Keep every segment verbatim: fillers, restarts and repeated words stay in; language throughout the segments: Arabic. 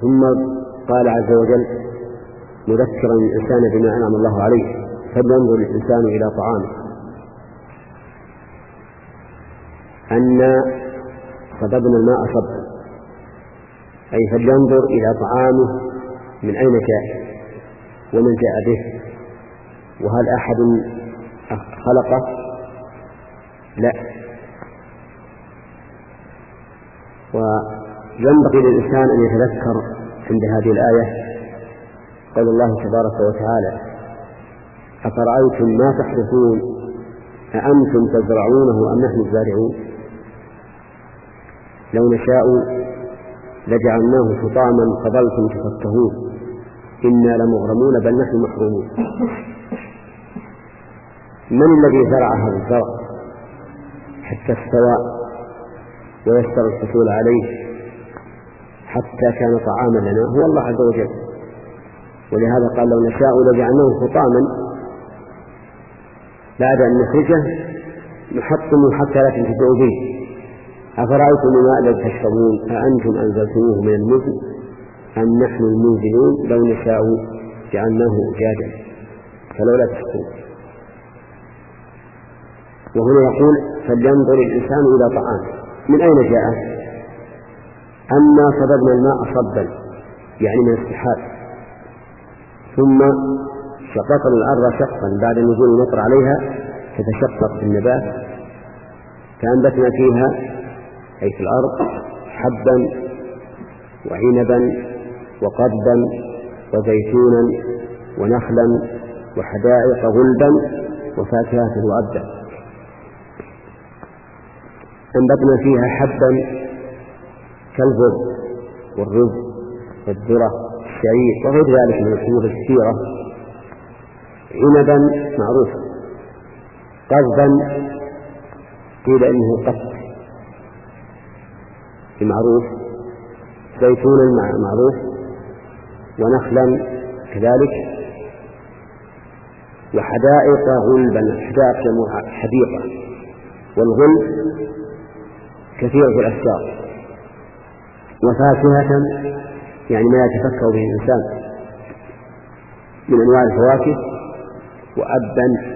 ثم قال عز وجل مذكرا الإنسان بما أنعم الله عليه: فلينظر الإنسان إلى طعامه. أن صببنا الماء صبا، أي فلينظر إلى طعامه من أين جاء ومن جاء به، وهل أحد خلقه؟ لا. وينبغي للإنسان أن يتذكر عند هذه الآية قول الله تبارك وتعالى: أفرأيتم ما تحرثون أأنتم تزرعونه أم نحن الزارعون لو نشاء لجعلناه حطاما فظلتم تفكهون إنا لمغرمون بل نحن محرومون. من الذي زرع هذا الزرع حتى استوى ويسر الحصول عليه حتى كان طعاما لنا؟ هو الله عز وجل. ولهذا قال: لو نشاء لجعلناه حطاما، بعد أن نخرجه نحطمه حتى لا تنتفعوا به. أفرأيتم الماء الذي تشربون أأنتم أنزلتموه من المزن أم نحن المنزلون لو نشاء جعلناه أجاجا فلولا تشكرون. وهنا يقول: فلينظر الإنسان إلى طعامه. من أين جاء؟ أنا صببنا الماء صبا، يعني من السحاب، ثم شققنا الأرض شقا بعد نزول المطر عليها تتشقق النبات، فأنبتنا فيها أي في الأرض حبا وعنبا وقضبا وزيتونا ونخلا وحدائق غلبا وفاكهة وأبدا. أنبتنا فيها حبا كالبر والرز والذرة الشعير وغير ذلك من الحبوب الكثيرة. عنبا معروف، قضبا قيل إنه قط معروف، زيتونا معروف، ونخلا كذلك، وحدائق غلبا. حدائق جمع حديقة، والغلب كثير في الأشجار، وفاكهة يعني ما يتفكه به الإنسان من أنواع الفواكه، وأبا.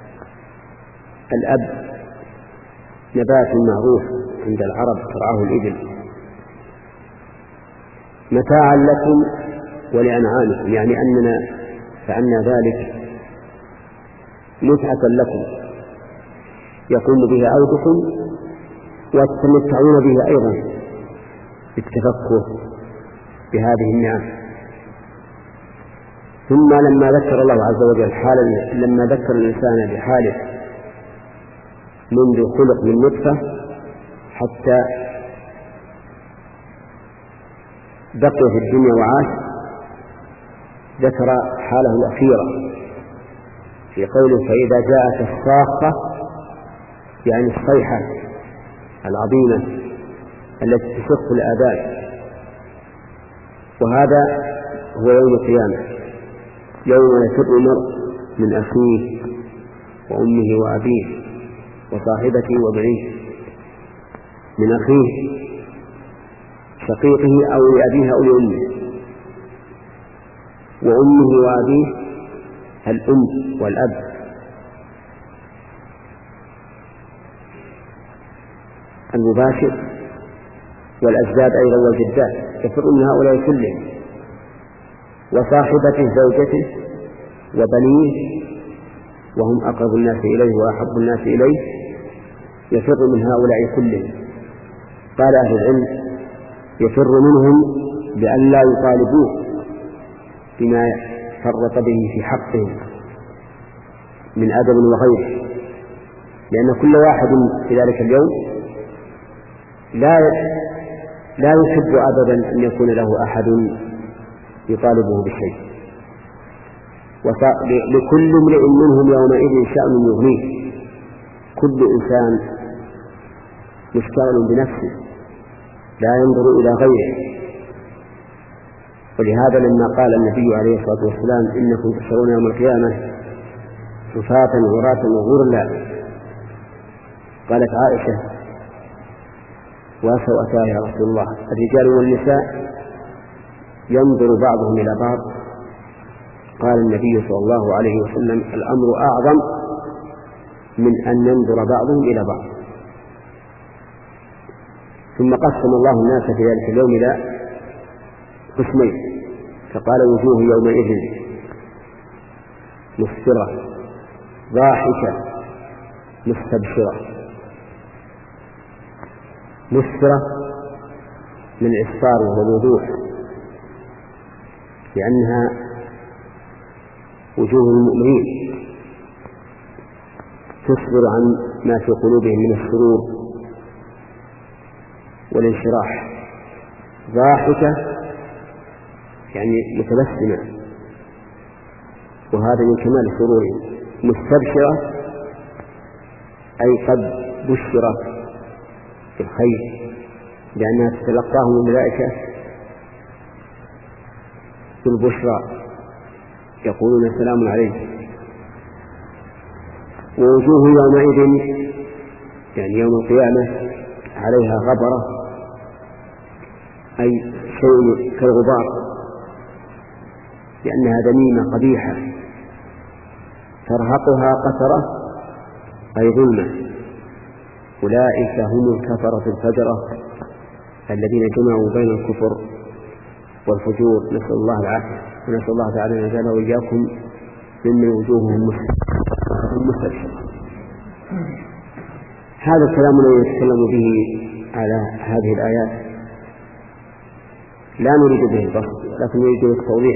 الأب نبات معروف عند العرب ترعاه الإبل، متاعا لكم ولأنعامكم، يعني أننا فعلنا ذلك متعة لكم يقوم به عودكم وتتمتعون به أيضا بالتفكه بهذه النعم. ثم لما ذكر الله عز وجل حالا، لما ذكر الإنسان بحاله منذ خلق من نطفة حتى بقي في الدنيا وعاش، ذكر حاله الأخيرة في قوله: فإذا جاءت الصاخة، يعني الصيحة العظيمة التي تشق الآذان. وهذا هو يوم القيامة، يوم يفر المرء من أخيه وأمه وأبيه وصاحبته وبنيه، من أخيه شقيقه أو لأبيه أو لأمه، وأمه وأبيه الأم والأب، المباشر، والأجداد أيضا والجدات، يفر من هؤلاء كلهم، وصاحبته زوجته وبنيه وهم أقرب الناس إليه وأحب الناس إليه، يفر من هؤلاء كلهم. قال أهل العلم: يفر منهم لئلا يطالبوه بما فرط به في حقهم من أدب وغيره، لأن كل واحد في ذلك اليوم لا لا يحب أبدا أن يكون له أحد يطالبه بشيء، لكل امرئ منهم يومئذ شأن يغنيه. كل إنسان مشتغل بنفسه لا ينظر إلى غيره. ولهذا لما قال النبي عليه الصلاة والسلام: إنكم تحشرون يوم القيامة حفاة عراة غرلا، قالت عائشة: وسوءتاه يا رسول الله، الرجال والنساء؟ ينظر بعضهم إلى بعض. قال النبي صلى الله عليه وسلم: الأمر أعظم من أن ينظر بعضهم إلى بعض. ثم قسم الله الناس في ذلك اليوم إلى قسمين، فقال: وجوه يومئذ مسفرة ضاحكة مستبشرة. مسفرة من إسفار والوضوح، لأنها وجوه المؤمنين تصبر عن ما في قلوبهم من السرور والانشراح. ضاحكة يعني متبسمة، وهذا من كمال سرورهم. مستبشرة أي قد بشرت بالخير، لأنها تتلقاهم الملائكة بالبشرى يقولون: سلام عليكم. ووجوه يومئذ يعني يوم القيامة عليها غبرة، أي شيء كالغبار، لأنها ذميمة قبيحة ترهقها قترة أي ظلمة. أولئك هم الكفرة الفجرة الذين جمعوا بين الكفر والفجور، نسأل الله العافية، ونسأل الله تعالى أن يجعلنا وإياكم ممن وجوههم مستبشرة. هذا الكلام الذي يتكلم به على هذه الآيات لا نريد به البسط، لكن نريد التوضيح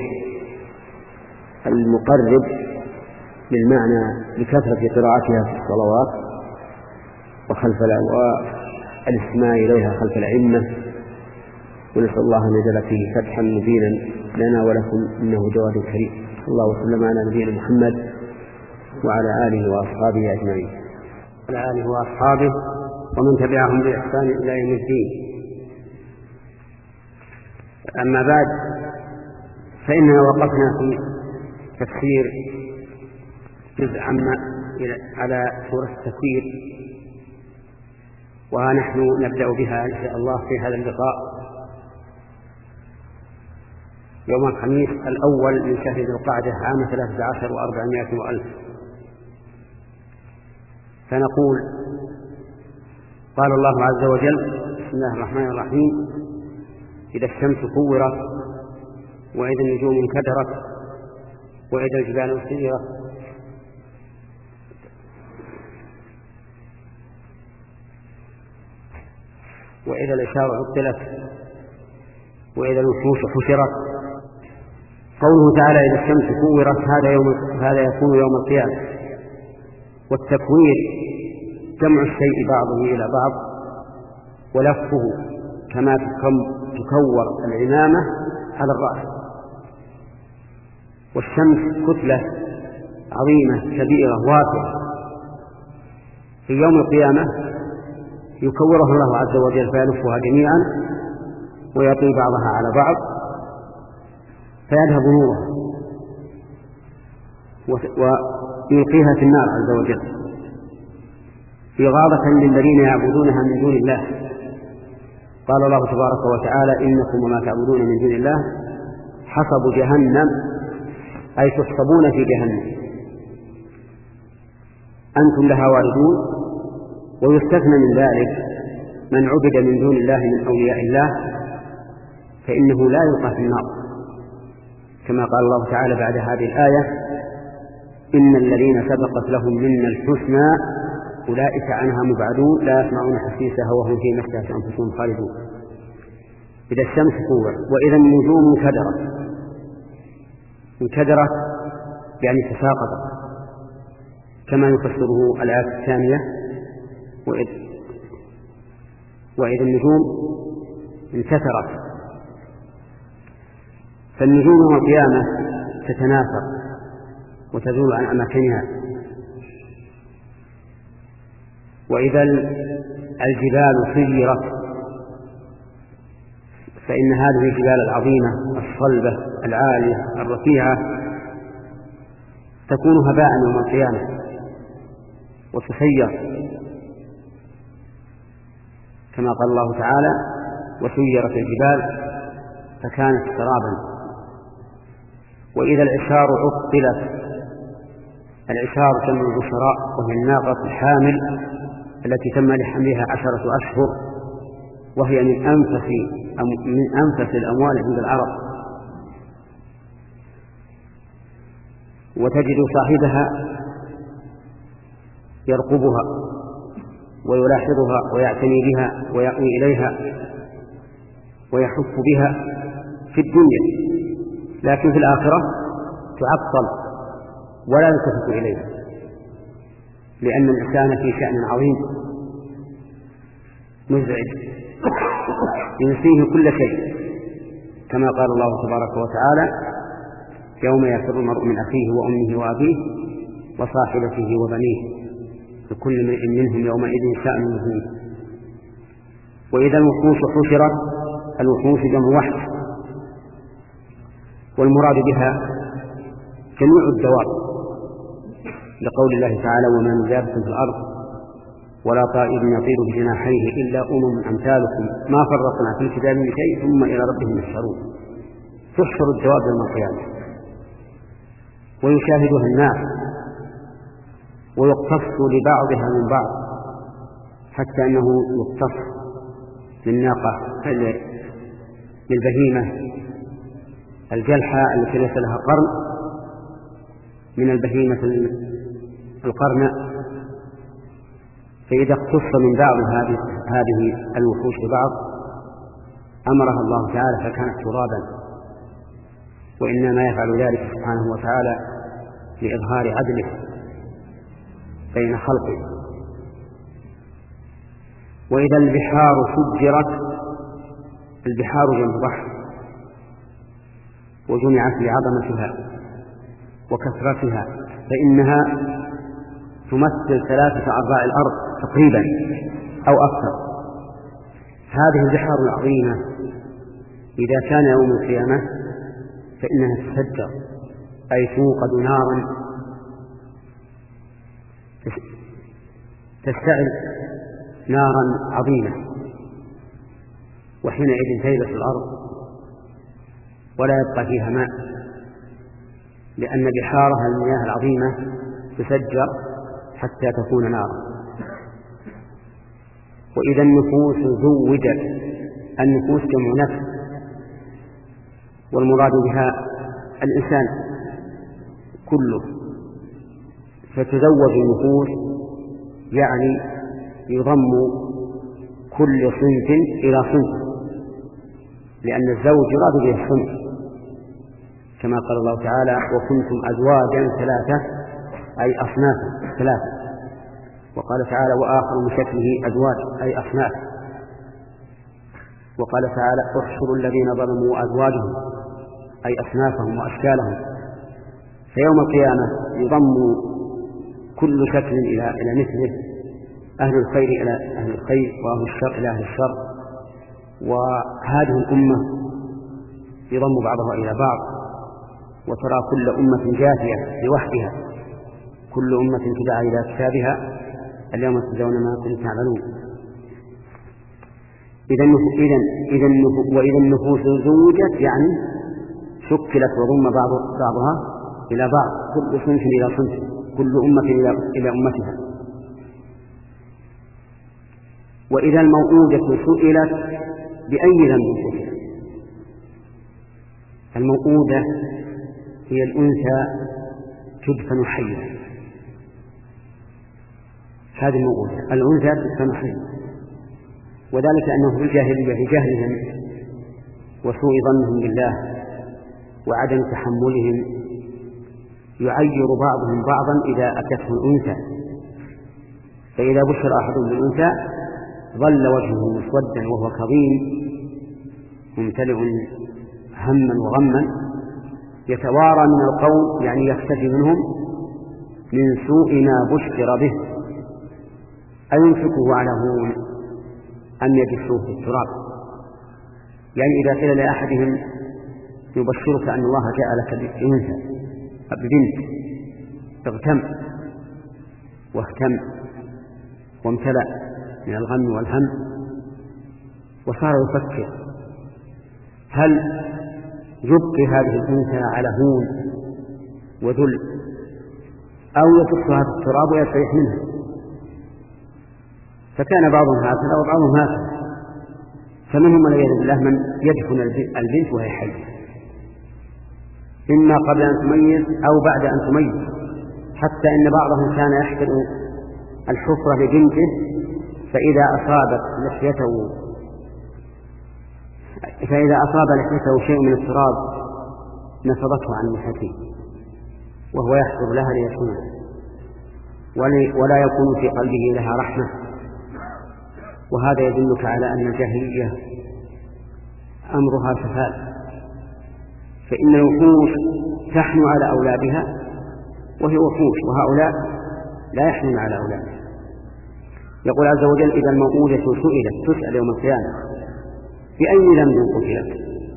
المقرب للمعنى لكثرة قراءتها في الصلوات وخلف والاستماع إليها خلف الأئمة. ونسأل الله أن يجعل فيه فتحا مبينا لنا ولكم، إنه جواد كريم. الله وسلم على نبينا محمد وعلى آله وأصحابه أجمعين. وعلى آله وأصحابه ومن تبعهم بإحسان إلى يوم الدين. أما بعد، فإننا وقفنا في تفسير جزء عما على سورة التكوير، ونحن نبدأ بها إن شاء الله في هذا اللقاء يوم الخميس الأول من شهر ذي القعدة عام ثلاثة عشر وأربعمائة وألف. فنقول: قال الله عز وجل: بسم الله الرحمن الرحيم: إذا الشمس كورت، وإذا النجوم انكدرت، وإذا الجبال سيرت، وإذا العشار عطلت، وإذا الوحوش حشرت. قوله تعالى: إذا الشمس كورت، هذا يوم هذا يكون يوم القيامة. والتكوير جمع الشيء بعضه إلى بعض ولفه، كما تكور العمامة على الرأس. والشمس كتلة عظيمة كبيرة واسعة، في يوم القيامة يكورها الله عز وجل فيلفها جميعا ويطوي بعضها على بعض فيذهب نورها ويلقيها في النار عز وجل، إغاظة للذين يعبدونها من دون الله. قال الله تبارك وتعالى: إنكم وما تعبدون من دون الله حصب جهنم، أي تحصبون في جهنم، أنتم لها واردون. ويستثنى من ذلك من عبد من دون الله من أولياء الله، فإنه لا يلقى في النار، كما قال الله تعالى بعد هذه الآية: إن الذين سبقت لهم منا الحسنى أولئك عنها مبعدون لا يسمعون حسيسها وهم في اشتهت أنفسهم خالدون. إذا الشمس كورت، وإذا النجوم انكدرت. انكدرت يعني تساقطت، كما يفسره الآية الثانية: وإذ وإذا النجوم انكسرت. فالنجوم يوم القيامة تتناثر وتزول عن أماكنها. وإذا الجبال سيرت، فإن هذه الجبال العظيمة الصلبة العالية الرفيعة تكون هباء يوم القيامة وتسير، كما قال الله تعالى: وسيرت الجبال فكانت سرابا. وإذا العشار عطلت. العشار جمع العشراء، وهي الناقة الحامل التي تم لحملها عشرة أشهر، وهي من أنفس من أنفس الأموال عند العرب، وتجد صاحبها يرقبها ويلاحظها ويعتني بها ويأوي إليها ويحف بها في الدنيا، لكن في الآخرة تعطل ولا يلتفت إليها، لأن الإنسان في شأن عظيم مزعج ينسيه كل شيء، كما قال الله تبارك وتعالى: يوم يفر المرء من أخيه وأمه وأبيه وصاحبته وبنيه لكل امرئ منهم يومئذ شأن يغنيه. وإذا الوحوش حشرت، الوحوش جمع وحش، والمراد بها جميع الدواب، لقول الله تعالى: وما من دابة في الأرض ولا طائر يطير بجناحيه إلا أمم أمثالكم ما فرطنا في الكتاب من شيء ثم إلى ربهم يحشرون. تحشر الدواب يوم القيامة ويشاهدها الناس ويقتص لبعضها من بعض، حتى أنه يقتص للناقة للبهيمة الجلحة التي ليس لها قرن من البهيمة القرن، فإذا اقتص من بعض هذه هذه الوحوش ببعض أمرها الله تعالى فكانت ترابا، وإنما يفعل ذلك سبحانه وتعالى لإظهار عدله بين خلقه. وإذا البحار سجرت، البحار جمع بحر، وجمعت لعظمتها وكثرتها، فإنها تمثل ثلاثة أرباع الأرض تقريبا أو أكثر. هذه البحار العظيمة إذا كان يوم القيامة فإنها تسجر، أي توقد نارا تشتعل نارا عظيمة، وحينئذ تيبس الأرض ولا يبقى فيها ماء، لأن بحارها المياه العظيمة تسجر حتى تكون نارا. وإذا النفوس زوجت، النفوس جمع نفس، والمراد بها الإنسان كله، فتزوج النفوس يعني يضم كل صنف إلى صنف، لأن الزوج يراد به الصنف، كما قال الله تعالى: وكنتم أزواجا ثلاثة، أي أصناف ثلاثة. وقال تعالى: وآخر من شكله أزواج، أي أصناف. وقال تعالى: احشروا الذين ظلموا أزواجهم، أي أصنافهم وأشكالهم. فيوم القيامة يضم كل شكل إلى إلى مثله، أهل الخير إلى أهل الخير، وأهل الشر إلى أهل الشر، وهذه الأمة يضم بعضها إلى بعض، وترى كل أمة جاثية لوحدها، كل أمة تدعى إلى كتابها اليوم تجزون ما كنتم تعملون. إذا إذا إذا وإذا النفوس زوجت يعني شكلت وضم بعض بعضها إلى بعض، كل صنف إلى صنف، كل أمة إلى إلى أمتها. وإذا الموءودة سئلت بأي ذنب قتلت. الموءودة هي الأنثى تدفن حية، هذه الموءودة، الأنثى تدفن حية، وذلك أنه في الجاهلية بجهلهم وسوء ظنهم بالله وعدم تحملهم يعير بعضهم بعضا إذا أتته الأنثى، فإذا بشر أحد بالأنثى ظل وجهه مسودا وهو كظيم ممتلئ هما وغما، يتوارى من القوم، يعني يختفي منهم من سوء ما بشر به، أيمسكه على هون أم يدسوه في التراب. يعني إذا قيل لأحدهم يبشرك أن الله جعلك بأنثى ببنت، اغتم واهتم وامتلأ من الغم والهم، وصار يفكر هل يبقي هذه الأنثى على هون وذل، أو يدسها في التراب ويستريح منها. فكان بعضهم هكذا وبعضهم هكذا. فمنهم والعياذ بالله من يدفن البنت وهي حية، إما قبل أن تميز أو بعد أن تميز، حتى إن بعضهم كان يحفر الحفرة لبنته، فإذا أصابت لحيته فإذا أصاب لحيته شيء من التراب نفضته عن لحيته وهو يحفر لها ليدفنها، ولا يكون في قلبه لها رحمة. وهذا يدلك على أن الجاهلية أمرها سفال، فإن الوحوش تحن على أولادها وهي وحوش، وهؤلاء لا يحنون على أولادها. يقول عز وجل: إذا الموءودة سئلت تسأل يوم القيامة بأي ذنب قتلت؟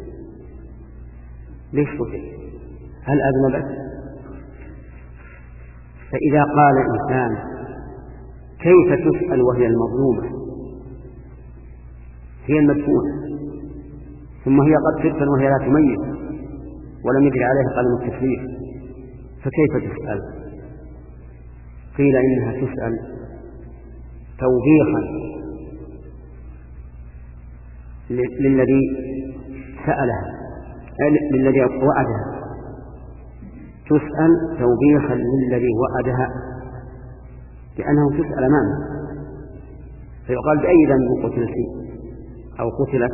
ليش قتلت؟ هل أذنبت؟ فإذا قال الإنسان كيف تسأل وهي المظلومة، هي المدفونة، ثم هي قد تدفن وهي لا تميز ولم يجري عليها قلم التكليف، فكيف تسأل؟ قيل إنها تسأل توبيخا للذي سألها، للذي وعدها، تسأل توبيخا للذي وعدها، لأنه تسأل أمامه، فيقال بأي ذنب قتلت أو قتلت.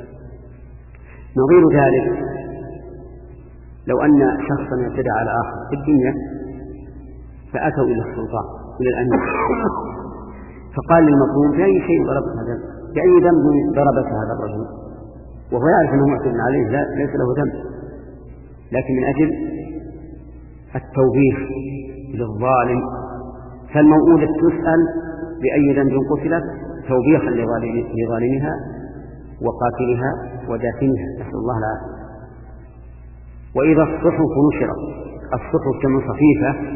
نظير ذلك لو أن شخصا اعتدى على آخر في الدنيا فأتوا إلى السلطان إلى الأمير، فقال للمظلوم: بأي شيء ضربت هذا، بأي ذنب ضربت هذا الرجل، وهو يعرف أنه معتد عليه، لا ليس له ذنب، لكن من أجل التوبيخ للظالم. فالموءودة تسأل بأي ذنب قتلت توبيخا لظالمها وقاتلها ودافنها، نسأل الله العافية. وإذا الصحف نشرت، الصحف كما صحيفة،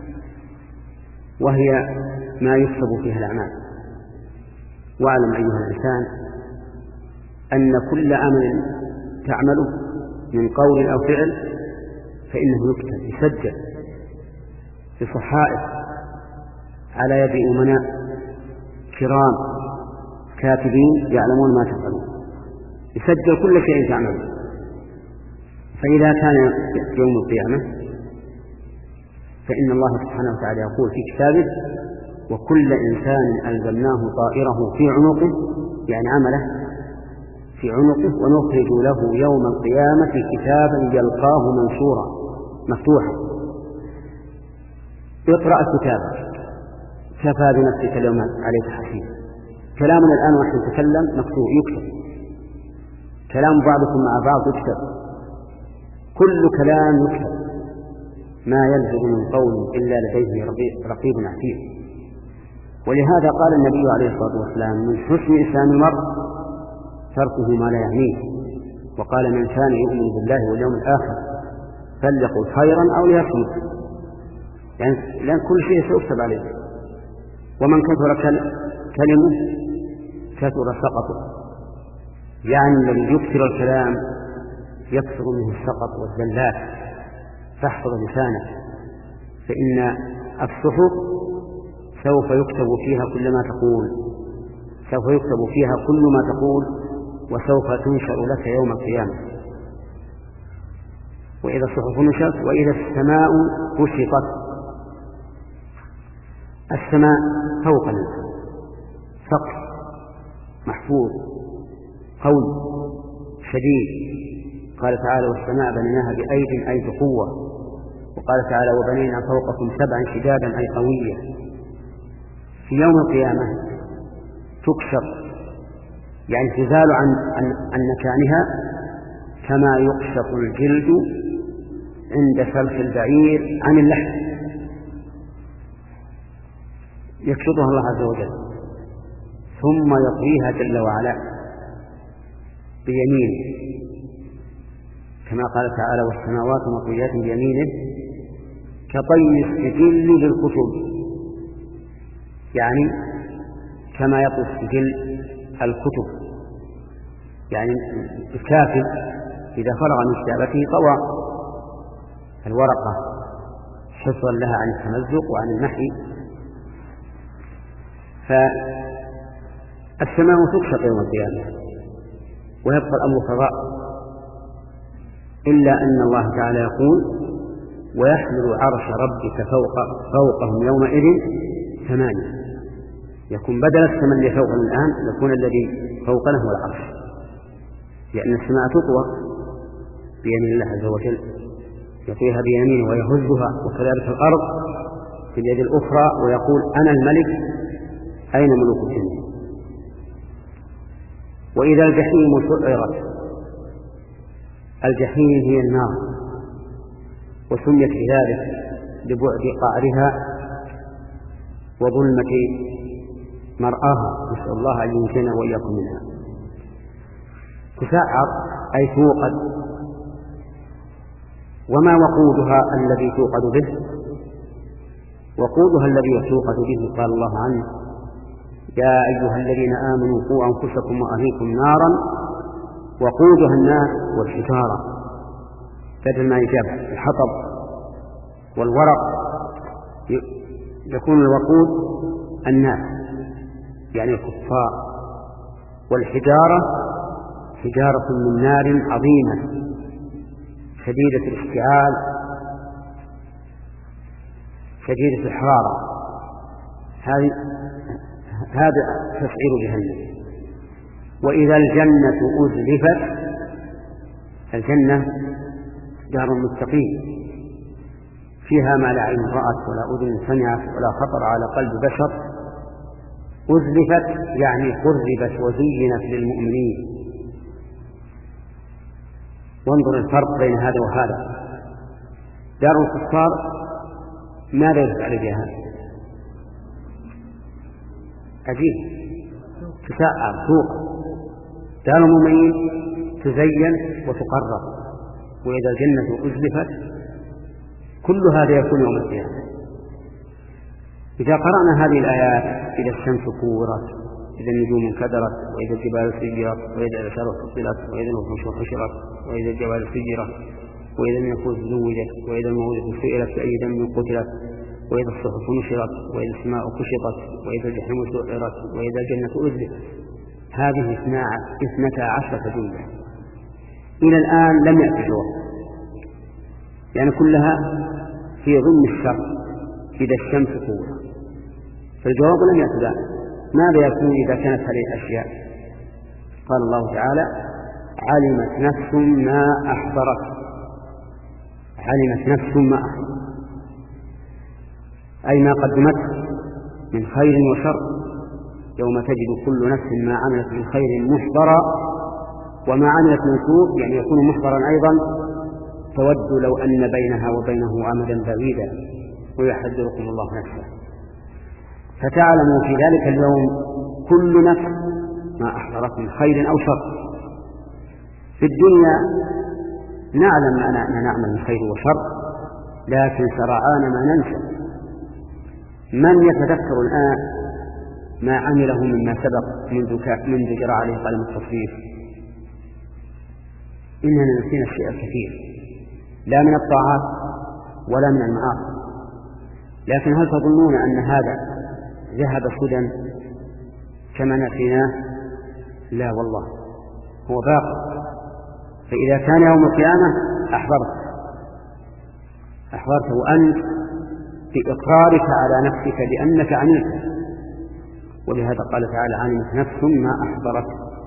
وهي ما يكتب فيها الأعمال. واعلم أيها الإنسان أن كل عمل تعمله من قول أو فعل فإنه يكتب، يسجل في صحائف على يد أمناء كرام كاتبين يعلمون ما تفعلون، يسجل كل شيء تعمله. فإذا كان يوم القيامة فإن الله سبحانه وتعالى يقول في كتابه: وكل إنسان ألزمناه طائره في عنقه، يعني عمله في عنقه، ونخرج له يوم القيامة كتابا يلقاه منشورا مفتوحا. اقرأ كتابك كفى بنفسك اليوم عليك حسيبا. كلامنا الآن ونحن نتكلم مكتوب يكتب، كلام بعضكم مع بعض يكتب، كل كلام يكتب، ما يلفظ من قول إلا لديه رقيب عتيد. ولهذا قال النبي عليه الصلاة والسلام: من حسن إسلام المرء تركه ما لا يعنيه. وقال: من كان يؤمن بالله واليوم الآخر فليقل خيرا أو ليصمت، يعني لأن كل شيء سيكتب عليه. ومن كثر كلمه كثر سقطه، يعني الذي يكثر الكلام يكثر منه السقط والزلات. فاحفظ لسانك، فإن الصحف سوف يكتب فيها كل ما تقول، سوف يكتب فيها كل ما تقول، وسوف تنشر لك يوم القيامة. وإذا الصحف نشرت، وإذا السماء كشطت. السماء فوق سقف محفوظ قوي شديد. قال تعالى: والسماء بنيناها بأيد أي بقوة. وقال تعالى: وبنينا فوقكم سبعا شدادا أي قوية. في يوم القيامة تكشف، يعني تزال عن, عن, عن مكانها كما يكشف الجلد عند سلخ البعير عن اللحم، يكشفها الله عز وجل ثم يطويها جل وعلا بيمينه، كما قال تعالى: والسماوات مطويات بيمينه كطي السجل للكتب، يعني كما يطوي السجل الكتب، يعني الكاتب إذا فرغ من كتابته طوى الورقة حفظا لها عن التمزق وعن المحي. فالسماء تكشط يوم القيامة ويبقى الأمر فضاء، إلا أن الله تعالى يقول: ويحمل عرش ربك فوق فوقهم يومئذ ثمانية. يكون بدل السماء اللي فوقنا الآن يكون الذي فوقنا هو العرش، لأن السماء تطوى بيمين الله عز وجل، يطويها بيمينه ويهزها، وكذلك الأرض في اليد الأخرى ويقول: أنا الملك أين ملوك الدنيا. وإذا الجحيم سعرت، الجحيم هي النار، وسميت بذلك لبعد قعرها وظلمة مرآها، نسأل الله أن ينجينا وإياكم منها. تسعر أي توقد. وما وقودها الذي توقد به؟ وقودها الذي توقد به قال الله عنه: يا أيها الذين آمنوا قوا أنفسكم وأهليكم نارا وقودها الناس والحجارة، بدل ما يجاب الحطب والورق يكون الوقود الناس يعني الكفار، والحجارة حجارة من نار عظيمة شديدة الاشتعال شديدة الحرارة، هذه هذا تسعير جهنم. وإذا الجنة أزلفت، الجنة دار المتقين فيها ما لا عين رأت ولا أذن سمعت ولا خطر على قلب بشر. أزلفت يعني قربت وزينت للمؤمنين. وانظر الفرق بين هذا وهذا. دار الكفار ماذا يفعل بها؟ عجيب، تسعر سوق. دار المؤمنين تزين وتقرب. وإذا الجنة أزلفت، كل هذا يكون يوم القيامة. إذا قرأنا هذه الآيات: إذا الشمس كورت، إذا النجوم انكدرت، وإذا الجبال سيرت، وإذا العشار فصلت، وإذا الوحوش حشرت، وإذا الجبال سيرت، وإذا النفوس زوجت، وإذا الموءودة سئلت بأي ذنب قتلت، وإذا الصحف نشرت، وإذا السماء كشطت، وإذا الجحيم سعرت، وإذا الجنة أزلفت. هذه اثنتا عشرة جملة إلى الآن لم يأتي جواب، يعني كلها في ضمن الشر. إذا الشمس كورت، فالجواب لم يأتي ذلك. ماذا يكون إذا كانت هذه الأشياء؟ قال الله تعالى: علمت نفس ما أحضرت. علمت نفس ما أحضرت أي ما قدمته من خير وشر. يوم تجد كل نفس ما عملت من خير محضرا وما عملت من سوء، يعني يكون محضرا أيضا. تود لو أن بينها وبينه أمدا بعيدا ويحذركم الله نفسه. فتعلموا في ذلك اليوم كل نفس ما أحضرت من خير أو شر. في الدنيا نعلم أننا نعمل من خير وشر، لكن سرعان ما ننسى. من يتذكر الآن ما عمله مما سبق منذ منذ جرى عليه قلم التصوير؟ إننا نسينا الشيء الكثير، لا من الطاعات ولا من المعاصي. لكن هل تظنون أن هذا ذهب سدى كما نسيناه؟ لا والله، هو باقي. فإذا كان يوم القيامة أحضرت أحضرت وأنت بإقرارك على نفسك بأنك عملت. ولهذا قال تعالى: علمت نفس ما أحضرت.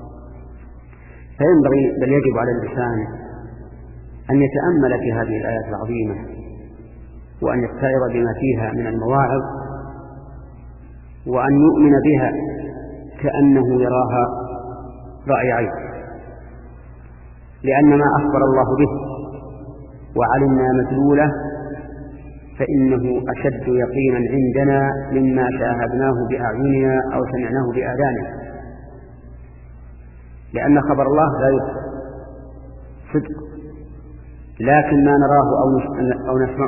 فينبغي بل يجب على الإنسان أن يتأمل في هذه الآيات العظيمة، وأن يتعظ بما فيها من المواعظ، وأن يؤمن بها كأنه يراها رأي عين، لأن ما أخبر الله به وعلمنا مدلوله فإنه أشد يقينا عندنا مما شاهدناه بأعيننا أو سمعناه بآذاننا. لأن خبر الله لا يخفى صدق، لكن ما نراه أو نسمعه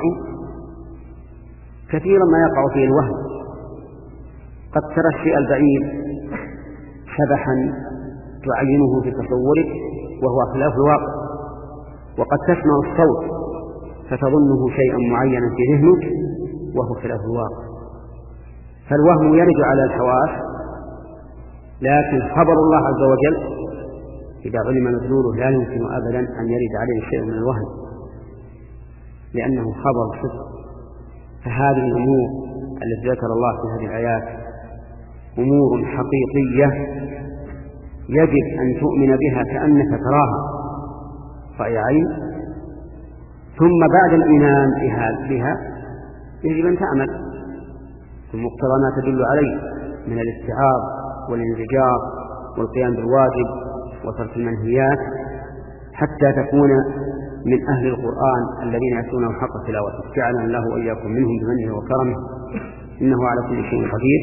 كثيرا ما يقع فيه الوهم. قد ترى الشيء البعيد شبحا تعينه في تصورك وهو خلاف الواقع، وقد تسمع الصوت فتظنه شيئا معينا في ذهنك وهو خلاف الواقع. فالوهم يرد على الحواس، لكن خبر الله عز وجل إذا علم مدلوله لا يمكن أبدا أن يرد عليه شيء من الوهم، لأنه خبر صدق. فهذه الأمور التي ذكر الله في هذه الآيات أمور حقيقية يجب أن تؤمن بها كأنك تراها رأي عين، ثم بعد الإيمان بها يجب أن تعمل بمقتضى ما تدل عليه من الاستيعاب والانزجار والقيام بالواجب وترك المنهيات، حتى تكون من أهل القرآن الذين يتلونه حق تلاوته. جعلنا الله وإياكم منهم بمنه وكرمه، إنه على كل شيء قدير.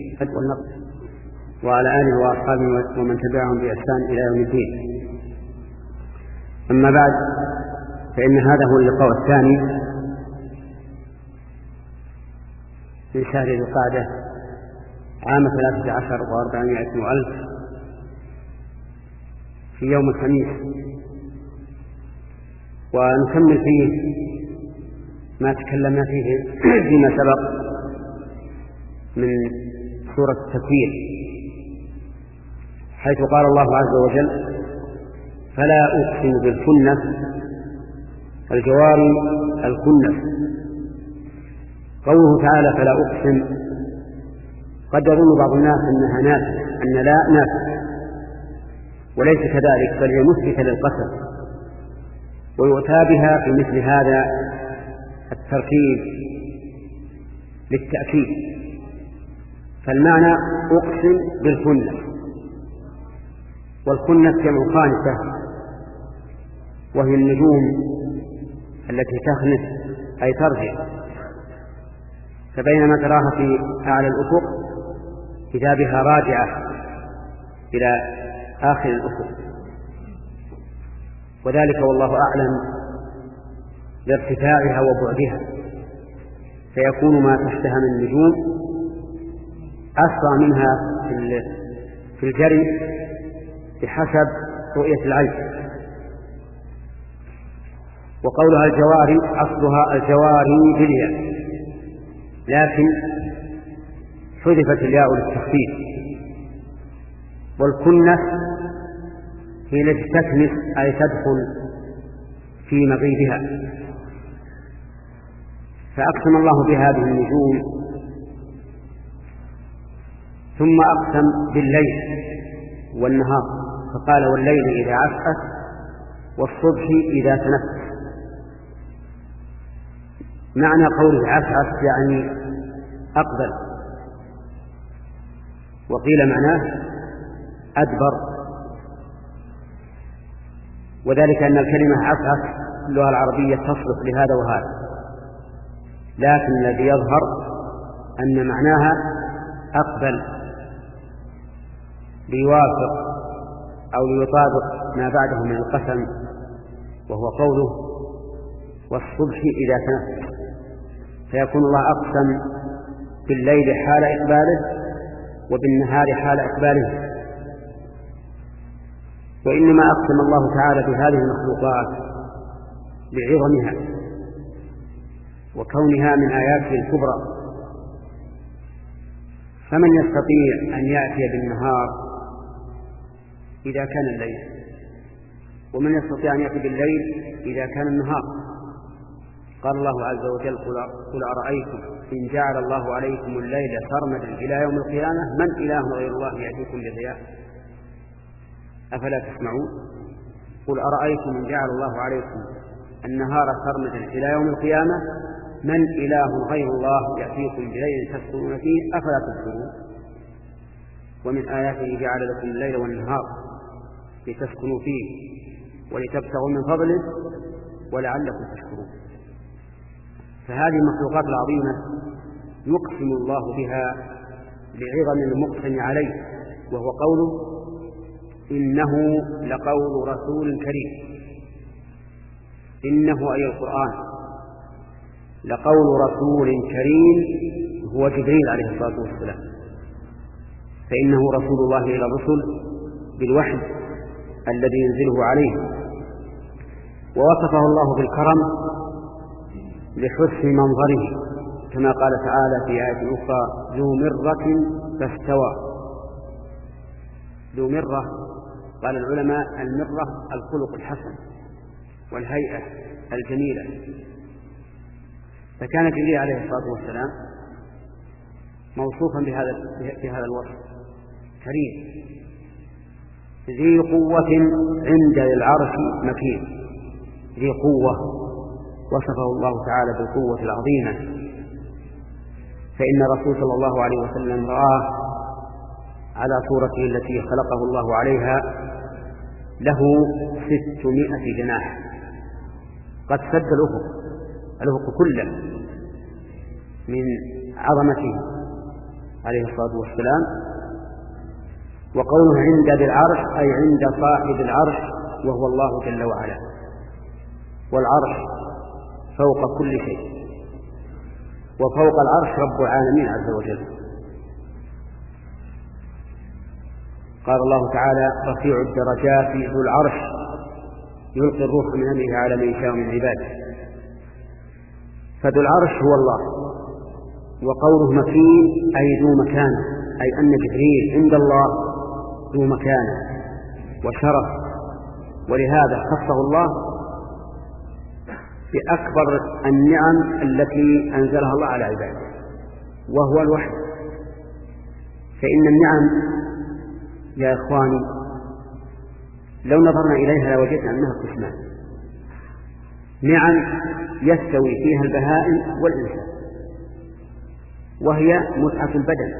وعلى آله وأصحابه ومن تبعهم بإحسان إلى يوم الدين. أما بعد، فإن هذا هو اللقاء الثاني من شهر ذي القعدة عام ثلاثة عشر وأربعمائة وألف في يوم الخميس، ونكمل فيه ما تكلمنا فيه فيما سبق من سورة التكوير، حيث قال الله عز وجل: فلا أقسم بالكنس، الجوار الكنس. قوله تعالى فلا أقسم قد يظن بعض الناس أنها نافية، أن لا نافية، وليس كذلك، بل هي مثبتة للقسم، ويؤتى بها في مثل هذا التركيب للتأكيد. فالمعنى أقسم بالكنس، والكنس جمع خانسة، وهي النجوم التي تخنس أي ترجع، فبينما تراها في أعلى الأفق إذا بها راجعة إلى آخر الأفق، وذلك والله أعلم لارتفاعها وبعدها، فيكون ما تحتها من النجوم أسرع منها في الجري بحسب رؤية العين. وقولها الجواري أصلها الجواري بالياء، لكن حذفت الياء للتخفيف. والكنس هي التي تكنس أي تدخل في مغيبها، فأقسم الله بهذه النجوم، ثم أقسم بالليل والنهار، فقال والليل إذا عسعس والصبح إذا تنفس. معنى قوله عسعس يعني أقبل، وقيل معناه أدبر، وذلك أن الكلمة عسعس اللغة العربية تصلح لهذا وهذا، لكن الذي يظهر أن معناها أقبل ليوافق أو ليطابق ما بعده من القسم، وهو قوله والصبح إذا تنفس، فيكون الله أقسم بالليل حال إقباله وبالنهار حال إقباله. وإنما أقسم الله تعالى بهذه المخلوقات لعظمها وكونها من آياته الكبرى، فمن يستطيع أن يأتي بالنهار إذا كان الليل، ومن يستطيع أن يأتي بالليل إذا كان النهار. قال الله عز وجل قل أرأيتم إن جعل الله عليكم الليل سرمدا إلى يوم القيامة من إله غير الله يأتيكم بضياء أفلا تسمعون. قل أرأيتم إن جعل الله عليكم النهار سرمدا إلى يوم القيامة من إله غير الله يأتيكم بليل تسكنون فيه أفلا تبصرون. ومن آياته جعل لكم الليل والنهار لتسكنوا فيه ولتبتغوا من فضله ولعلكم تشكرون. فهذه المخلوقات العظيمة يقسم الله بها لعظم المقسم عليه، وهو قوله إنه لقول رسول كريم. إنه أي القرآن لقول رسول كريم هو جبريل عليه الصلاة والسلام، فإنه رسول الله إلى الرسل بالوحي الذي ينزله عليه، ووصفه الله بالكرم لحسن منظره كما قال تعالى في آية أخرى ذو مرة فاستوى. ذو مرة قال العلماء المرة الخلق الحسن والهيئة الجميلة. فكان جبريل عليه الصلاة والسلام موصوفا بهذا بهذا الوصف كريم ذي قوة عند العرش مكين. ذي قوة وصفه الله تعالى بالقوة العظيمة، فإن الرسول صلى الله عليه وسلم رآه على صورته التي خلقه الله عليها له ستمائة جناح قد سد الأفق الأفق كله من عظمته عليه الصلاة والسلام. وقوله عند ذي العرش أي عند صاحب العرش وهو الله جل وعلا، والعرش فوق كل شيء، وفوق العرش رب العالمين عز وجل. قال الله تعالى رفيع الدرجات ذو العرش يلقي الروح من أمره على من يشاء من عباده. فذو العرش هو الله. وقوله مكين أي ذو مكان، أي أن جبريل عند الله ذو مكان وشرف، ولهذا خصه الله بأكبر النعم التي أنزلها الله على عباده وهو الوحي. فإن النعم يا إخواني لو نظرنا إليها لوجدنا أنها قسمان: نعم يستوي فيها البهائم والإنسان، وهي متعة البدن،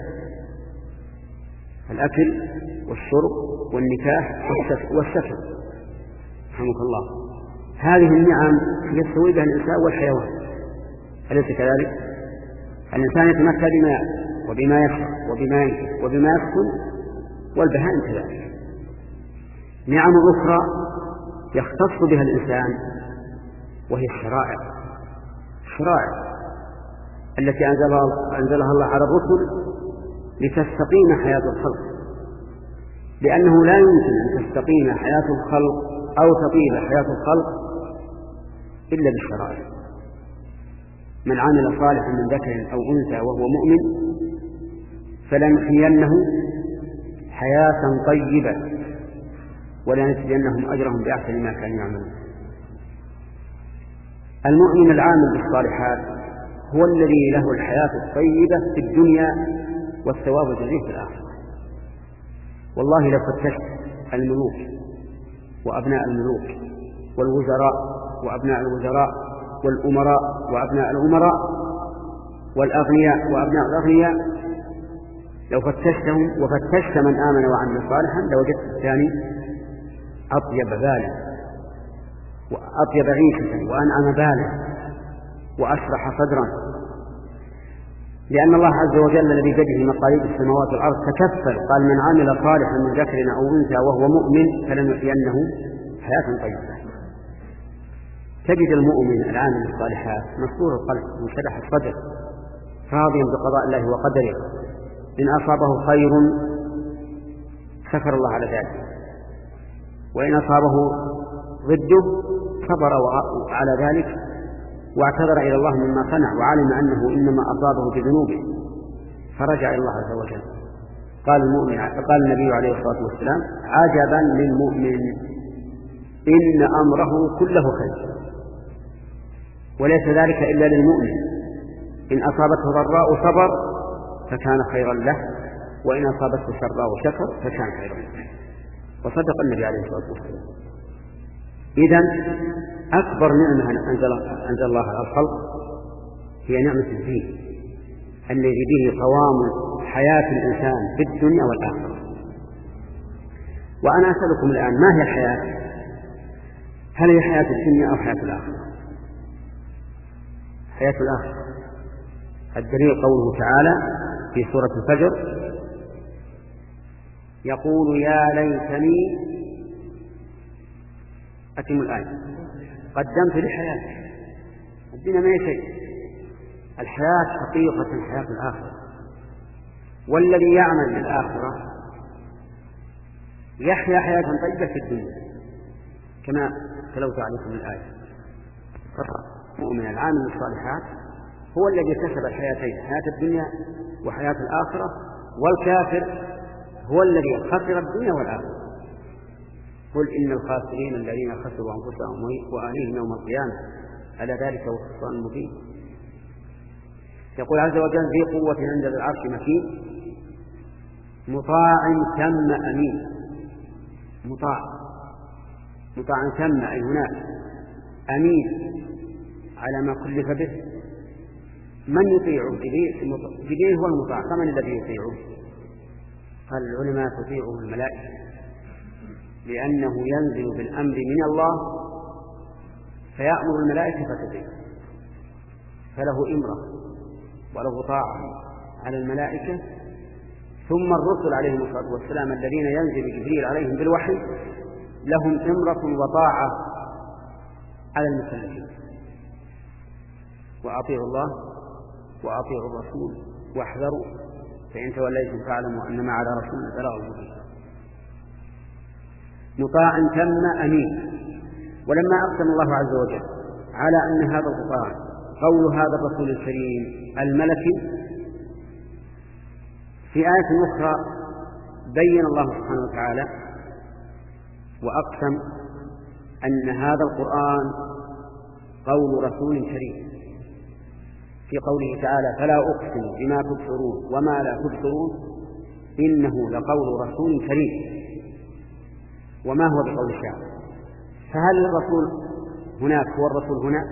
الأكل والشرب والنكاح والسكن رحمك الله. هذه النعم يستوي بها الإنسان والحيوان، أليس كذلك؟ الإنسان يتمتع بما يأكل وبما يشرب وبما ينكح وبما يسكن، والبهائم كذلك. نعم أخرى يختص بها الإنسان وهي الشرائع الشرائع التي أنزلها, أنزلها الله على الرسل لتستقيم حياة الخلق، لأنه لا يمكن أن تستقيم حياة الخلق أو تطيب حياة الخلق إلا بالشرائع. من عمل صالحا من ذكر أو أنثى وهو مؤمن فلنحيينه حياة طيبة ولنجزينهم أجرهم بأحسن ما كانوا يعملون. المؤمن العامل بالصالحات هو الذي له الحياة الطيبة في الدنيا والثواب الجزيل في الآخرة. والله لو فتشت الملوك وأبناء الملوك والوزراء وأبناء الوزراء والأمراء وأبناء الأمراء والأغنياء وأبناء الأغنياء، لو فتشتهم وفتشت من آمن وعمل صالحا لوجدت الثاني أطيب بالا وأطيب عيشة وأنعم بالا وأشرح صدرا، لأن الله عز وجل الذي بيده مقاليد السماوات والأرض تكفل قال من عمل صالحا من ذكر أو أنثى وهو مؤمن فلنحيينه حياة طيبة. تجد المؤمن العامل بالصالحات مسرور القلب منشرح الصدر راضيا بقضاء الله وقدره، إن أصابه خير شكر الله على ذلك، وإن أصابه ضده صبر على ذلك واعتذر إلى الله مما صنع وعلم أنه إنما أصابه بذنوبه فرجع إلى الله عز وجل. قال المؤمن قال النبي عليه الصلاة والسلام عجبا للمؤمن إن أمره كله خير، وليس ذلك إلا للمؤمن، إن أصابته ضراء صبر فكان خيرا له، وإن أصابته سراء شكر فكان خيرا له، وصدق النبي عليه الصلاة والسلام. إذن أكبر نعمة أنزل, أنزل الله على الخلق هي نعمة الدين الذي به قوام حياة الإنسان في الدنيا والآخرة. وأنا أسألكم الآن ما هي الحياة؟ هل هي حياة الدنيا أو حياة الآخرة؟ حياة الآخرة. الدليل قوله تعالى في سورة الفجر يقول يا ليتني أتم الآية قدمت لحياتي. الدنيا ما هي شيء، الحياة حقيقة حياة الآخرة، والذي يعمل للآخرة يحيا حياة طيبة في الدنيا كما تلوت عليكم الآية. المؤمن العامل الصالحات هو الذي كسب الحياتين، حياة الدنيا وحياة الآخرة، والكافر هو الذي خسر الدنيا والآخرة. قل إن الخاسرين الذين خسروا أنفسهم وأهليهم يوم القيامة ألا ذلك هو الخسران المبين. يقول عز وجل ذي قوة عند ذي العرش مكين مطاع ثم أمين. مطاع مطاع ثم أي هناك، أمين على ما كلف به. من يطيعه؟ جبريل هو المطاع، فمن الذي يطيعه؟ قال العلماء تطيعه الملائكة، لأنه ينزل بالأمر من الله فيأمر الملائكة فتطيع، فله إمرة وله طاعة على الملائكة. ثم الرسل عليهم الصلاة والسلام الذين ينزل جبريل عليهم بالوحي لهم إمرة وطاعة على المكلفين. وأطيعوا الله وأطيعوا الرسول واحذروا فإن توليتم فاعلموا أنما على رسولنا البلاغ المبين. مطاع ثم أمين. ولما أقسم الله عز وجل على أن هذا القرآن قول هذا الرسول الكريم الملكي، في آية أخرى بين الله سبحانه وتعالى وأقسم أن هذا القرآن قول رسول كريم في قوله تعالى فلا أقسم بما تبصرون وما لا تبصرون إنه لقول رسول كريم وما هو بقول الشاعر. فهل الرسول هناك هو الرسول هنا؟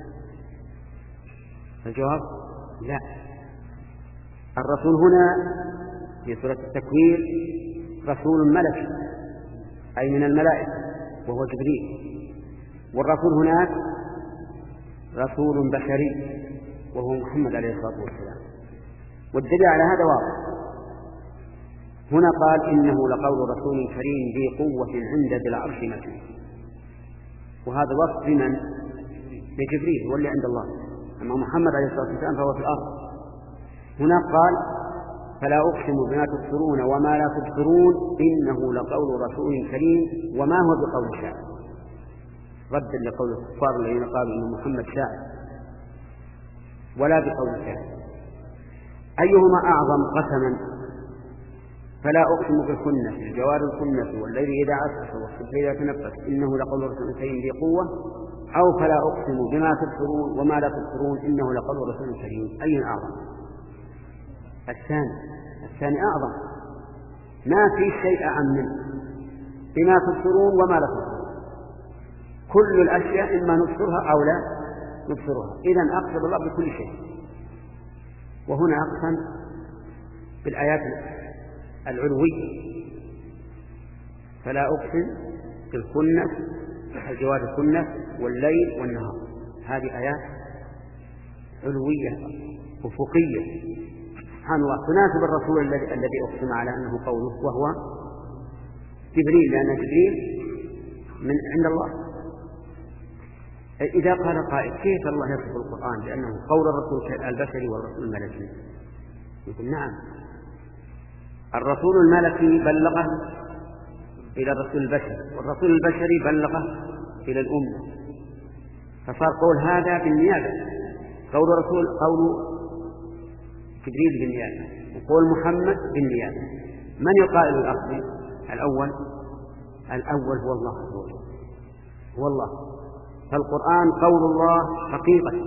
الجواب لا. الرسول هنا في سورة التكوير رسول ملكي أي من الملائكة وهو جبريل، والرسول هناك رسول بشري وهو محمد عليه الصلاة والسلام. والدليل على هذا واضح. هنا قال إنه لقول رسول كريم ذي قوة عند ذي العرش مكين، وهذا وصف لمن؟ لجبريل هو اللي عند الله، أما محمد عليه الصلاة والسلام فهو في الأرض. هنا قال فلا أقسم بما تبصرون وما لا تبصرون إنه لقول رسول كريم وما هو بقول شاعر، ردا لقول الكفار الذين قالوا إن محمد شاعر، ولا بقول شاعر. أيهما أعظم قسما؟ فلا أقسم بالخنس الجوار الخنس والليل إذا عسعس والصبح إذا تنفس إنه لقول رسول كريم ذي قوة، أو فلا أقسم بما تبصرون وما لا تبصرون إنه لقول رسول كريم. أي أعظم؟ الثاني. الثاني أعظم، ما في شيء أعم منه. بما تبصرون وما لا تبصرون، كل الأشياء إما نبصرها أو لا نبصرها، إذن أقصد الله بكل شيء. وهنا أقسم بالآيات العلوية، فلا أقسم بالخنس الجوار الخنس والليل والنهار، هذه آيات علوية أفقية سبحان الله تناسب الرسول الذي الذي أقسم على أنه قوله وهو جبريل، لأن جبريل من عند الله. إذا قال قائل كيف الله يصف القرآن بأنه قول الرسول البشري والرسول الملكي؟ يقول نعم، الرسول الملكي بلغه إلى الرسول البشري، والرسول البشري بلغه إلى الأمة، فصار قول هذا بالنيابة، قول رسول قول جبريل بالنيابة، وقول محمد بالنيابة. من يقائل الأصل الأول؟ الأول هو الله عز وجل، هو الله. فالقرآن قول الله حقيقة،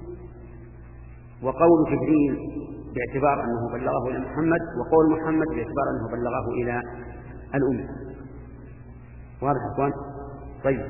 وقول جبريل باعتبار أنه بلغه إلى محمد، وقول محمد باعتبار أنه بلغه إلى الأمة. واضح أخوان؟ طيب،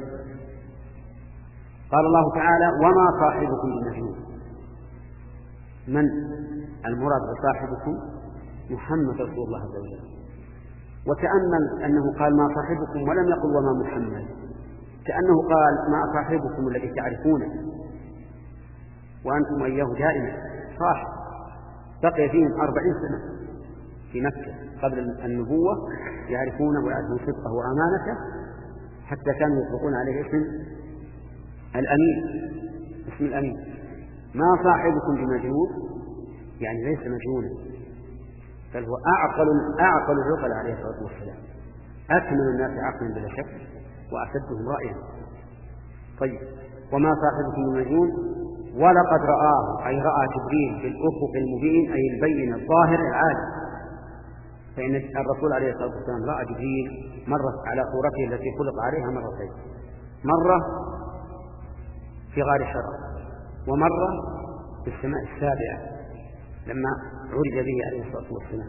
قال الله تعالى وما صاحبكم بمجنون. من المراد بصاحبكم؟ محمد رسول الله عز وجل. وتأمل أنه قال ما صاحبكم ولم يقل وما محمد، كأنه قال ما صاحبكم الذي تعرفونه وأنتم إياه دائما صاحب، بقي فيهم أربعين سنة في مكة قبل النبوة يعرفونه ويعرفون صدقه وأمانته، حتى كانوا يطلقون عليه اسم الأمين، اسم الأمين. ما صاحبكم بمجنون، يعني ليس مجنونا، بل هو أعقل أعقل العقل عليه الصلاة والسلام، أكمل الناس عقلا بلا شك وأشدهم رأيا. طيب وما صاحبكم بمجنون ولقد رآه أي رأى جبريل بالأفق المبين أي البين الظاهر العالي. فإن الرسول عليه الصلاة والسلام رأى جبريل مرة على صورته التي خلق عليها مرتين، مرة في غار حراء ومرة في السماء السابعة لما عرج به عليه الصلاة والسلام.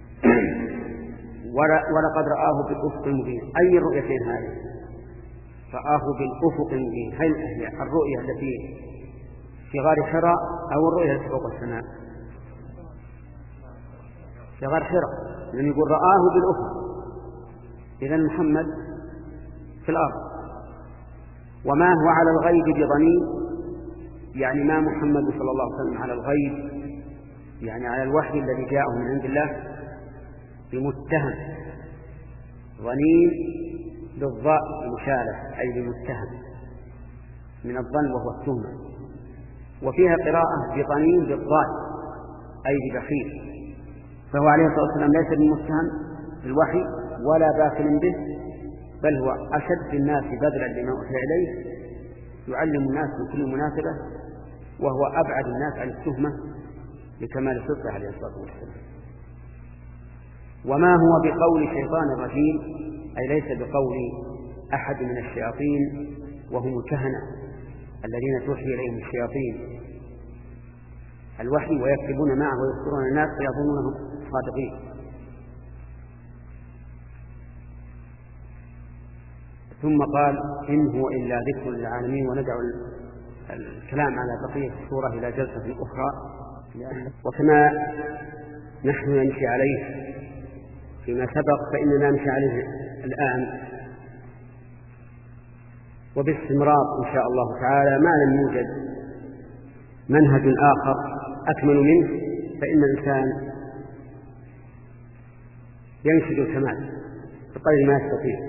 ولقد رآه بالأفق المبين. أي الرؤيتين هذه؟ رآه بالأفق المبين، هل هي الرؤية التي في غار حراء أو الرؤية التي فوق السماء؟ في غار حراء، لأن يقول رآه بالأفق، إذن محمد في الأرض. وما هو على الغيب بضنين، يعني ما محمد صلى الله عليه وسلم على الغيب، يعني على الوحي الذي جاءه من عند الله بمتهم. ضنين بالضاء المشالة أي بمتهم من الظن وهو التهمة. وفيها قراءة بضنين بالضاد أي ببخيل. فهو عليه الصلاة والسلام ليس بمتهم بالوحي ولا باخل به، بل هو أشد الناس بذلا لما أوحي إليه، يعلم الناس من كل مناسبة، وهو أبعد الناس عن التهمة لكمال صدقه عليه الصلاة والسلام. وما هو بقول شيطان رجيم أي ليس بقول أحد من الشياطين وهم الكهنة الذين توحي إليهم الشياطين الوحي ويكتبون معه ويذكرون الناس فيظنونهم صادقين. ثم قال إن هو إلا ذكر للعالمين. وندع الكلام على بقية السورة إلى جلسة أخرى. وكما نحن نمشي عليه فيما سبق فإننا نمشي عليه الآن وباستمرار إن شاء الله تعالى، ما لم يوجد منهج آخر أكمل منه فإن الإنسان ينشد الكمال بقدر ما يستطيع.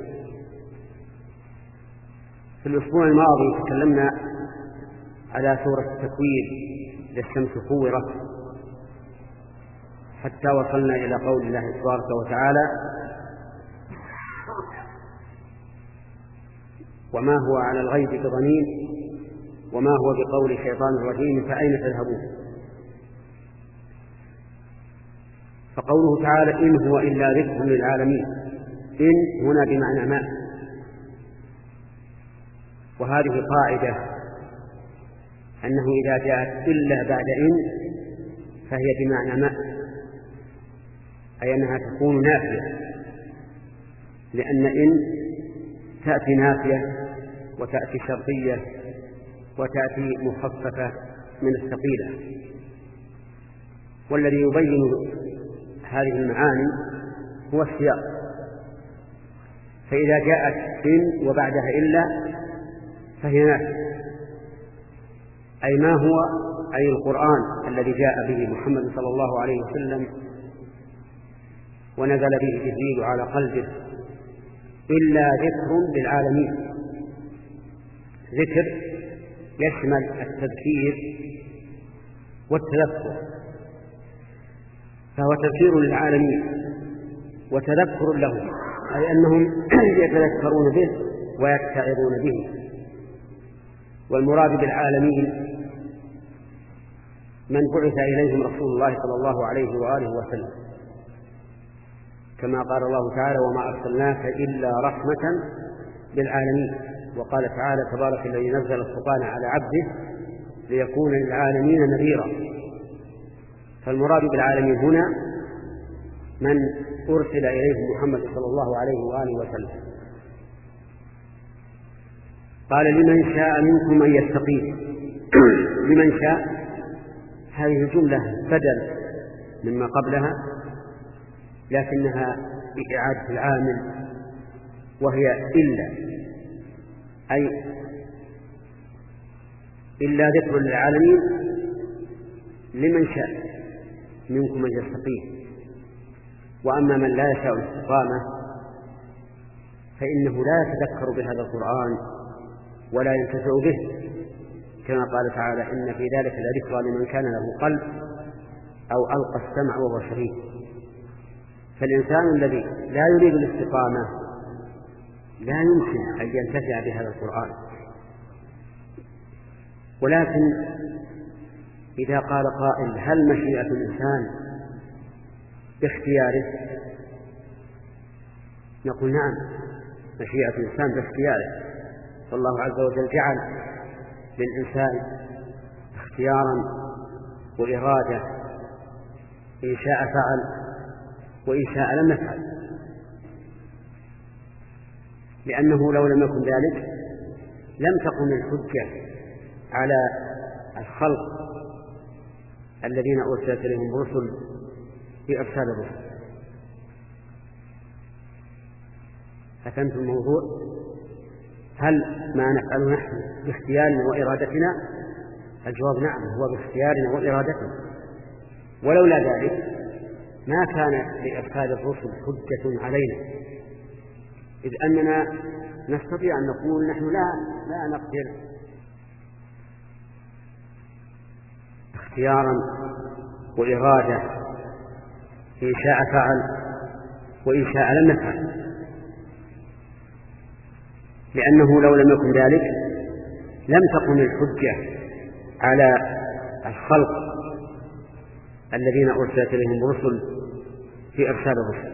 في الأسبوع الماضي تكلمنا على سورة التكوير إذا الشمس كورت حتى وصلنا إلى قول الله تبارك وتعالى وما هو على الغيب بضنين وما هو بقول شيطان رجيم فأين تذهبون. فقوله تعالى إن هو إلا ذكر للعالمين، إن هنا بمعنى ما، وهذه قاعدة أنه إذا جاءت إلا بعد إن فهي بمعنى ما، أي أنها تكون نافية، لأن إن تأتي نافية وتأتي شرطية وتأتي مخففة من الثقيلة. والذي يبين هذه المعاني هو السياق. فإذا جاءت إن وبعدها إلا فهي نافية، أي ما هو أي القرآن الذي جاء به محمد صلى الله عليه وسلم ونزل به جبريل على قلبه إلا ذكر للعالمين. ذكر يشمل التذكير والتذكر، فهو تذكير للعالمين وتذكر لهم، أي أنهم يتذكرون به ويتعظون به. والمراد بالعالمين من بعث إليهم رسول الله صلى الله عليه وآله وسلم، كما قال الله تعالى وما أرسلناك إلا رحمة للعالمين. وقال تعالى تبارك الذي نزل الفرقان على عبده ليكون للعالمين نذيرا. فالمراد بالعالمين هنا من أرسل إليه محمد صلى الله عليه وآله وسلم. قال لمن شاء منكم أن يستقيم. لمن شاء هذه الجملة بدل مما قبلها لكنها بإعادة العامل، وهي إلا، أي إلا ذكر للعالمين لمن شاء منكم أن يستقيم. وأما من لا يشاء الاستقامة فإنه لا يتذكر بهذا القرآن ولا ينتفع به، كما قال تعالى إن في ذلك لذكرى لمن كان له قلب أو ألقى السمع وهو شهيد. فالإنسان الذي لا يريد الاستقامة لا يمكن أن ينتفع بهذا القرآن، ولكن إذا قال قائل هل مشيئة الإنسان باختياره؟ نقول نعم، مشيئة الإنسان باختياره، فالله عز وجل جعل للإنسان اختيارا وإرادة، إن شاء فعل وإن شاء لم يفعل، لأنه لو لم يكن ذلك لم تكن الحجة على الخلق الذين أرسلت إليهم رسل في إرسال الرسل. ففهمت الموضوع؟ هل ما نفعله نحن باختيارنا وإرادتنا؟ الجواب نعم، هو باختيارنا وإرادتنا، ولولا ذلك ما كان لإرسال الرسل حجة علينا، إذ أننا نستطيع أن نقول نحن لا لا نقدر اختيارا وإرادة، إن شاء فعل وإن شاء لم يفعل، لأنه لو لم يكن ذلك لم تكن الحجة على الخلق الذين أرسلت إليهم رسل في إرسال الرسل.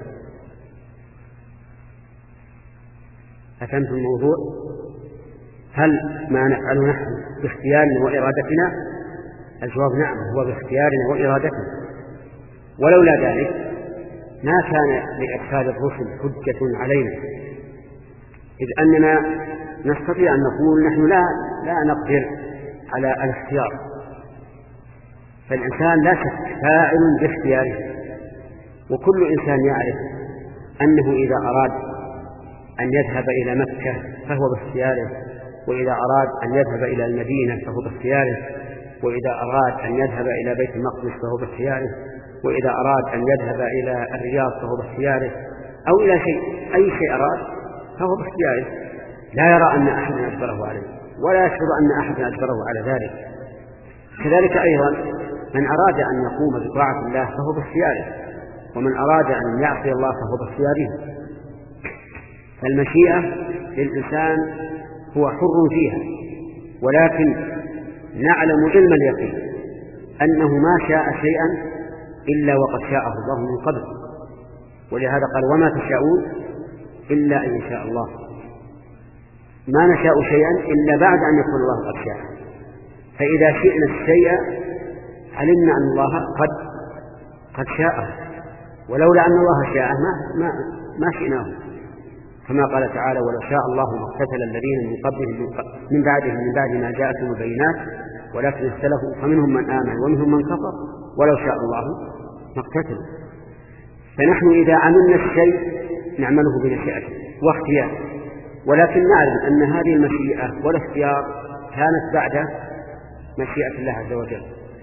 أفهمت الموضوع؟ هل ما نفعله نحن باختيارنا وإرادتنا؟ الجواب نعم، هو باختيارنا وإرادتنا، ولولا ذلك ما كان لإرسال الرسل حجة علينا، إذ أننا نستطيع أن نقول نحن لا لا نقدر على الاختيار. فالإنسان لا شك فاعل باختياره، وكل إنسان يعرف أنه إذا أراد أن يذهب إلى مكة فهو باختياره، وإذا أراد أن يذهب إلى المدينة فهو باختياره، وإذا أراد أن يذهب إلى بيت المقدس فهو باختياره، وإذا أراد أن يذهب إلى الرياض فهو باختياره، أو إلى شيء أي شيء أراد فهو باختياره، لا يرى أن أحدا أجبره عليه، ولا يشعر أن أحدا أجبره على ذلك. كذلك أيضا من أراد أن يقوم بطاعة الله فهو باختياره، ومن أراد أن يعصي الله فهو باختياره. فالمشيئة للإنسان هو حر فيها، ولكن نعلم علم اليقين أنه ما شاء شيئا إلا وقد شاءه الله من قبل، ولهذا قال وما تشاءون إلا أن يشاء الله. ما نشاء شيئا إلا بعد أن يكون الله قد شاء، فإذا شئنا الشيء علمنا أن الله قد قد شاءه، ولولا أن الله شاءه ما ما, ما شئناه، كما قال تعالى ولو شاء الله ما اقتتل الذين من قبلهم من بعدهم من بعد ما جاءتهم البينات ولكن اختلفوا فمنهم من آمن ومنهم من كفر ولو شاء الله ما اقتتلوا. فنحن إذا عملنا الشيء نعمله بمشيئته واختياره، ولكن نعلم أن هذه المشيئة والاختيار كانت بعد مشيئة الله عز وجل،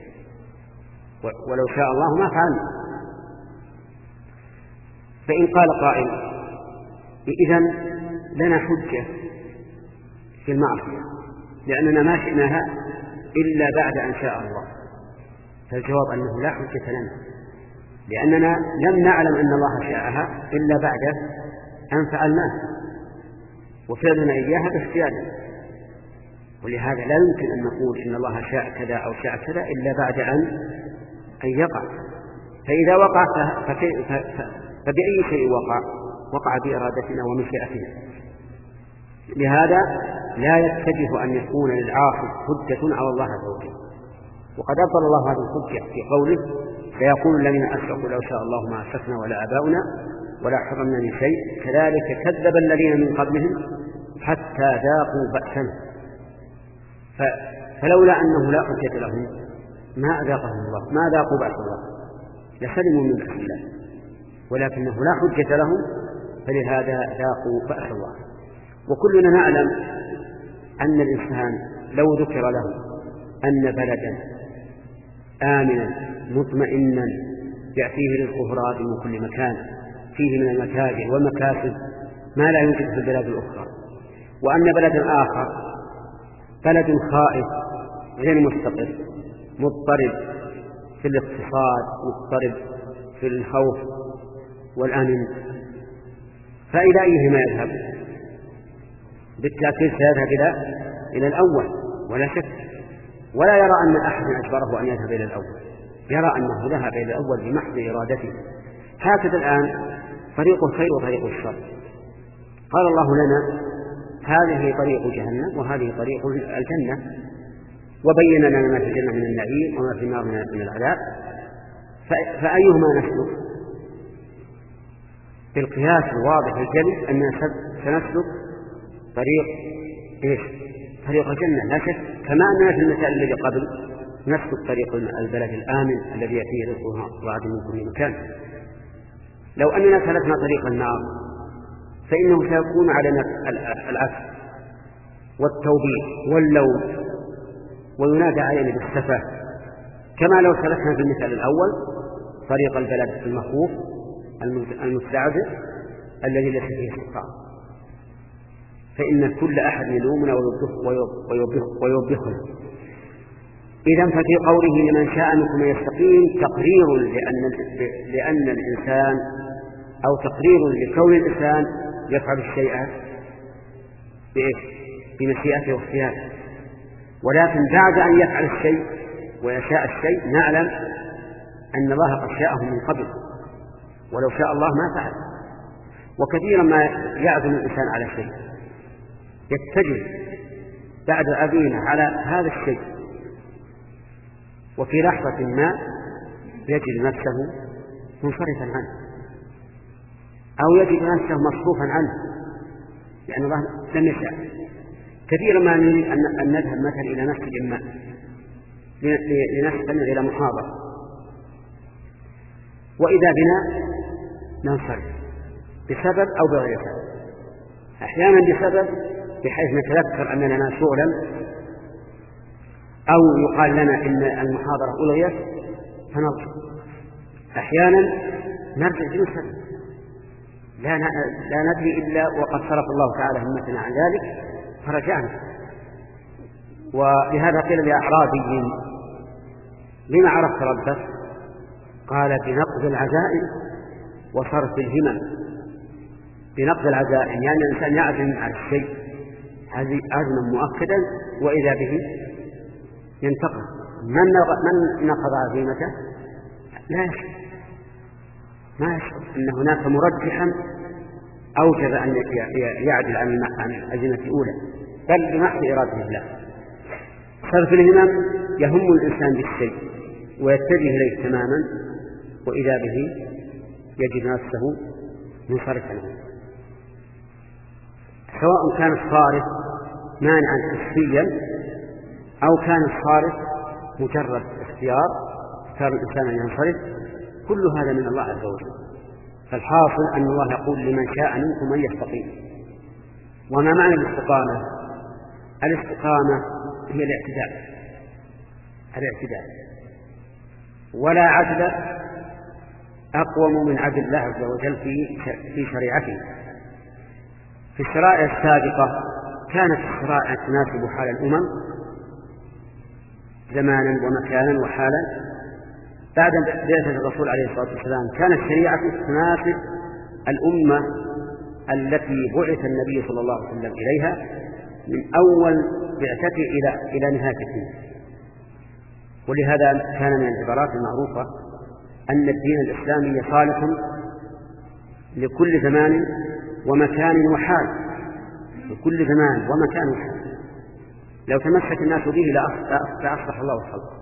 ولو شاء الله ما فعلنا. فإن قال قائل إذن لنا حجة في المعصية لأننا ما شئناها إلا بعد أن شاء الله، فالجواب أنه لا حجة لنا، لأننا لم نعلم أن الله شاءها إلا بعد أن فعلناها، وفعلنا إياها باختيارنا، ولهذا لا يمكن أن نقول إن الله شاء كذا أو شاء كذا إلا بعد أن أن يقع. فإذا وقع فبأي شيء وقع؟ وقع بإرادتنا ومشيئتنا. لهذا لا يتجه أن يكون للعاصي حجة على الله عز وجل، وقد أبطل الله هذه الحجة في قوله فيقول الذين أشركوا لو شاء الله ما أشركنا ولا آباؤنا ولا حرمنا من شيء كذلك كذب الذين من قبلهم حتى ذاقوا بأسنا. فلولا أنه لا حجة لهم ما أذاقهم الله، ما ذاقوا بأس الله، لسلموا من بأس الله، ولكنه لا حجة لهم فلهذا ذاقوا بأس الله. وكلنا نعلم أن الإنسان لو ذكر له أن بلدا آمنا مطمئنا يأتيه رزقه رغدا من كل مكان فيه من المتاجر والمكاسب ما لا يوجد في البلاد الأخرى، وأن بلدا آخر بلد خائف غير مستقر مضطرب في الاقتصاد مضطرب في الخوف والأمن، فإلى أيهما يذهب؟ بالتأكيد سيذهب إلى إلى الأول ولا شك، ولا يرى أن أحدا أجبره أن يذهب إلى الأول، يرى أنه ذهب إلى الأول بمحض إرادته. هكذا الآن طريق الخير وطريق الشر. قال الله لنا هذه طريق جهنم وهذه طريق الجنة، وبين لنا ما في الجنة من النعيم وما في النار من العذاب، فأيهما نسلك؟ بالقياس الواضح الجلي أننا سنسلك طريق إيش؟ طريق الجنة لا شك، كما أننا في المثال الذي قبل نسلك طريق البلد الآمن الذي يأتيه رزقه وعد من كل مكان. لو أننا سلكنا طريق النار فإنه سيكون علينا العفو والتوبيخ واللوم وينادى علينا بالسفة، كما لو سلكنا في المثال الأول طريق البلد المخوف المستعجل الذي ليس فيه استقرار، فإن كل أحد يلومنا ويوبخنا. إذن ففي قوله لمن شاء منكم يستقيم تقرير لأن, لأن الإنسان أو تقرير لكون الإنسان يفعل الشيء بإيش؟ بمشيئته واختياره، ولكن بعد أن يفعل الشيء ويشاء الشيء نعلم أن الله قد شاءه من قبل، ولو شاء الله ما فعل. وكثيرا ما يعزم الإنسان على شيء يتجه بعد عزيمة على هذا الشيء، وفي لحظة ما يجد نفسه منصرفا عنه أو يجد نفسه مصروفا عنه لأن الله لم يشاء. كثيرا ما نريد أن نذهب مثلا إلى مسجد ما لنستمع إلى محاضرة، وإذا بنا ننصرف بسبب أو بغير سبب، أحيانا بسبب بحيث نتذكر أننا لنا شغلا أو يقال لنا إن المحاضرة ألغيت فنرجع، أحيانا نرجع بدون سبب لا لا ندري إلا وقد صرف الله تعالى همتنا عن ذلك فرجعنا. ولهذا قيل لأعرابي لما عرفت ربك؟ قال بنقض العزائم وصرف الهمم. بنقض العزائم يعني الإنسان يعزم على الشيء عزما مؤكدا وإذا به ينتقل. من من نقض عزيمته لا يشعر، ما يشعر أن هناك مرجحا أوجب أن يعدل عن العزيمة الأولى، بل بمحض إرادة الله. صرف الهمم يهم الإنسان بالشيء ويتجه إليه تماما وإذا به يجد نفسه منصرفا عنه، سواء كان الصارف مانعا حسيا أو كان الصارف مجرد اختيار اختار الإنسان أن ينصرف، كل هذا من الله عز وجل. فالحاصل أن الله يقول لمن شاء منكم أن يستقيم. وما معنى الاستقامة؟ الاستقامة هي الاعتدال، الاعتدال ولا عدل أقوم من عدل الله عز وجل في في شريعته. في الشرائع السابقة كانت الشرائع تناسب حال الأمم زمانا ومكانا وحالا. بعد بعثة الرسول عليه الصلاة والسلام كانت الشريعة تناسب الأمة التي بعث النبي صلى الله عليه وسلم إليها من أول بعثته إلى إلى نهاية الدين. ولهذا كان من العبارات المعروفة أن الدين الإسلامي صالح لكل زمان ومكان وحال، لكل زمان ومكان وحال. لو تمسك الناس به لأصلح الله الخلق.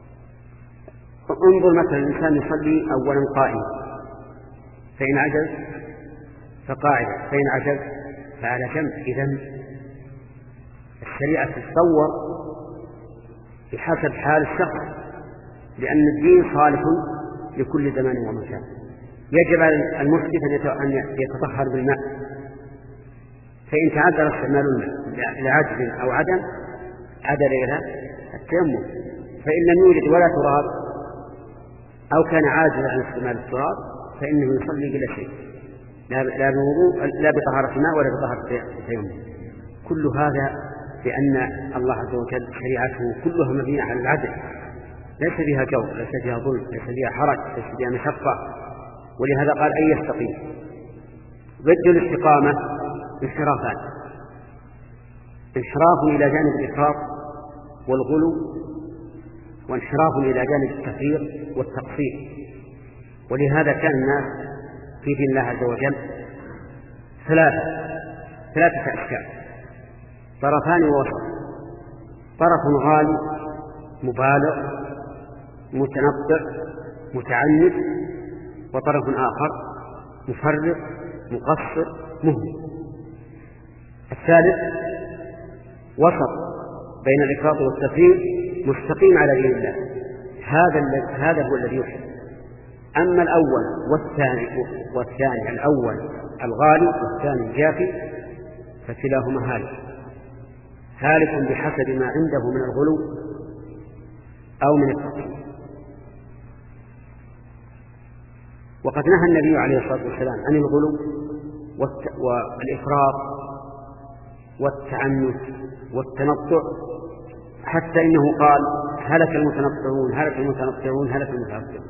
انظر مثلا الإنسان يصلي أولا قائما، فإن عجز فقاعدا، فإن عجز فعلى جنب. إذن الشريعة تتصور بحسب حال الشخص، لأن الدين صالح لكل زمان ومكان. يجب على المحدث أن يتطهر بالماء، فإن تعذر استعمال الماء لعجز أو عدم عدل إلى التيمم، فإن لم يوجد ولا تراب أو كان عاجزا عن استعمال التراب فإنه يصلي بلا شيء، لا بوضوء لا بطهارة الماء ولا بطهارة التيمم. كل هذا لأن الله عز وجل شريعته كلها مبنية على العدل، ليس فيها جور، ليس فيها ظلم، ليس فيها حرج، ليس فيها مشقة. ولهذا قال أن يستقيم. ضد الاستقامة انحرافات، انحراف إلى جانب الإفراط والغلو وانحراف إلى جانب التفريط والتقصير. ولهذا كان الناس في دين الله عز وجل ثلاثة ثلاثة أشكال، طرفان ووسط: طرف غالي مبالغ متنطع متعنت، وطرف آخر مفرط مقصر مهمل. الثالث وسط بين الإفراط والتفريط مستقيم على دين الله، هذا هذا هو الذي يحب. أما الأول والثاني والثاني الأول الغالي والثاني الجافي فكلاهما هالك هالك بحسب ما عنده من الغلو أو من التقصير. وقد نهى النبي عليه الصلاة والسلام عن الغلو والإفراط والتعنت والتنطع، حتى إنه قال: هلك المتنطعون هلك المتنطعون هلك المتنطعون،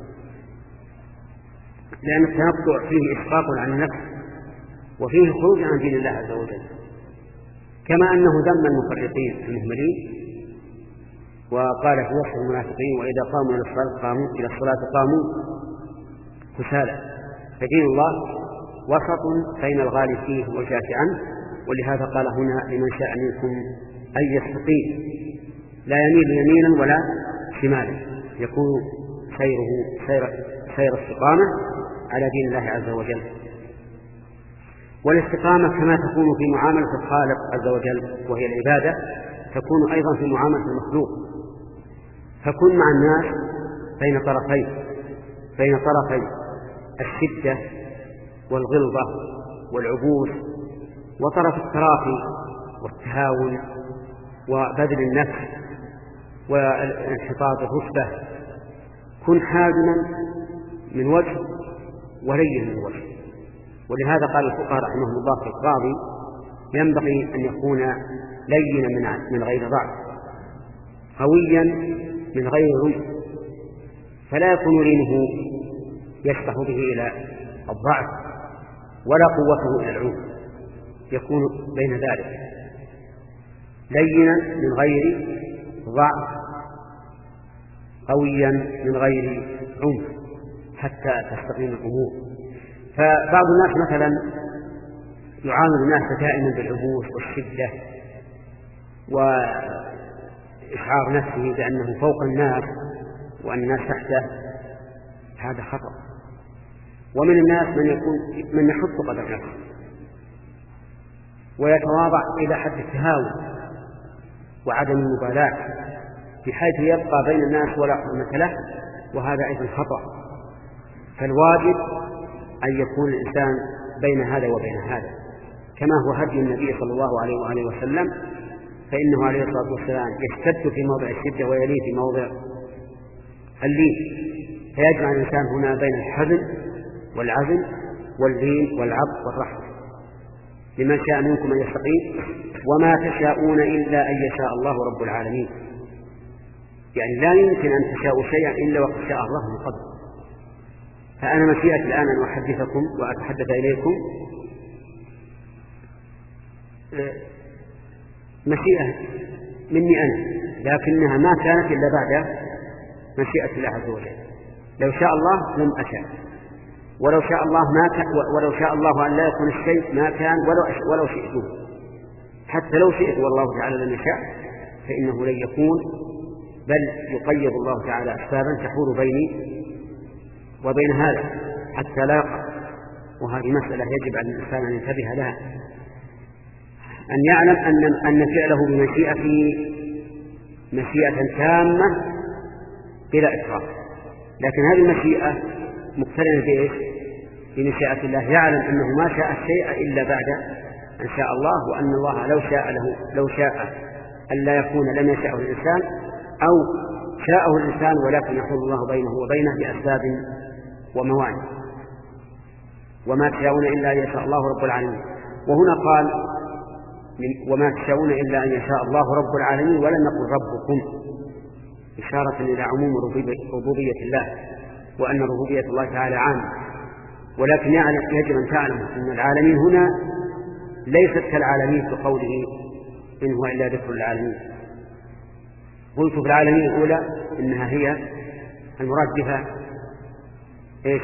لأن التنطع فيه إسقاط عن النفس وفيه خروج عن دين الله عز وجل، كما أنه ذم المفرطين المهملين وقال في وصف المنافقين: وإذا قاموا إلى الصلاة قاموا إلى الصلاة قاموا كسالى. فدين الله وسط بين الغالي فيه والجافي عنه، ولهذا قال هنا: لمن شاء منكم أن يستقيم، لا يميل يمينا ولا شمالا، يكون سيره سير, سير استقامة على دين الله عز وجل. والاستقامة كما تكون في معاملة الخالق عز وجل وهي العبادة، تكون أيضا في معاملة المخلوق. فكن مع الناس بين طرفين بين طرفين الشدة والغلظة والعبوس، وطرف التراخي والتهاون وبذل النفس والانحطاط الرتبة. كن حازما من وجه ولين من وجه. ولهذا قال الفقهاء رحمهم الله في القاضي: ينبغي أن يكون لينا من غير ضعف، قويا من غير عنف، فلا يكون لينه يشبه به إلى الضعف ولا قوته إلى العنف، يكون بين ذلك، لينا من غير ضعف، قويا من غير عنف، حتى تستقيم الأمور. فبعض الناس مثلا يعامل الناس دائما بالعبوس والشدة وإشعار نفسه بأنه فوق الناس وأن الناس تحته، هذا خطأ. ومن الناس من يكون من يحط قدر نفسه ويتواضع إلى حد التهاون وعدم المبالاة، بحيث يبقى بين الناس ولا حرمة له، وهذا أيضا خطأ. فالواجب أن يكون الإنسان بين هذا وبين هذا، كما هو هدي النبي صلى الله عليه وآله وسلم، فإنه عليه الصلاة والسلام يشتد في موضع الشدة ويليه في موضع اللين، فيجمع الإنسان هنا بين الحزم والعزم واللين والعطف والرحمة. لمن شاء منكم أن يستقيم وما تشاءون إلا أن يشاء الله رب العالمين، يعني لا يمكن أن تشاءوا شيئا إلا وقد شاء الله من قبل. فأنا مشيئتي الآن أن أحدثكم وأتحدث إليكم مشيئة مني أنا، لكنها ما كانت إلا بعد مشيئة الله عز وجل. لو شاء الله لم أشاء، ولو شاء الله ما ك... ولو شاء الله أن لا يكون الشيء ما كان ولو أش... ولو شئته، حتى لو شئت والله تعالى لم يشاء فإنه لن يكون، بل يقيض الله تعالى أسبابا تحول بيني وبين هذا حتى لا يقع. وهذه مسألة يجب على الإنسان أن ينتبه لها، أن يعلم أن أن فعله بمشيئته مشيئة تامة بلا إكراه، لكن هذه المشيئة مقترنة بإيش؟ بمشيئة الله، يعلم أنه ما شاء الشيء إلا بعد أن شاء الله، وأن الله لو شاء له لو شاء أن لا يكون لم يشاءه الإنسان، أو شاءه الإنسان ولكن يحول الله بينه وبينه بأسباب وموانع. وما تشاءون إلا أن يشاء الله رب العالمين. وهنا قال وما تشاءون إلا أن يشاء الله رب العالمين، ولم يقل ربكم، إشارة إلى عموم ربوبية الله، وأن ربوبية الله تعالى عامة. ولكن يجب أن تعلم أن العالمين هنا ليست كالعالمين في قوله إن هو إلا ذكر العالمين، قلت في العالمين الأولى إنها هي المراد بها إيش؟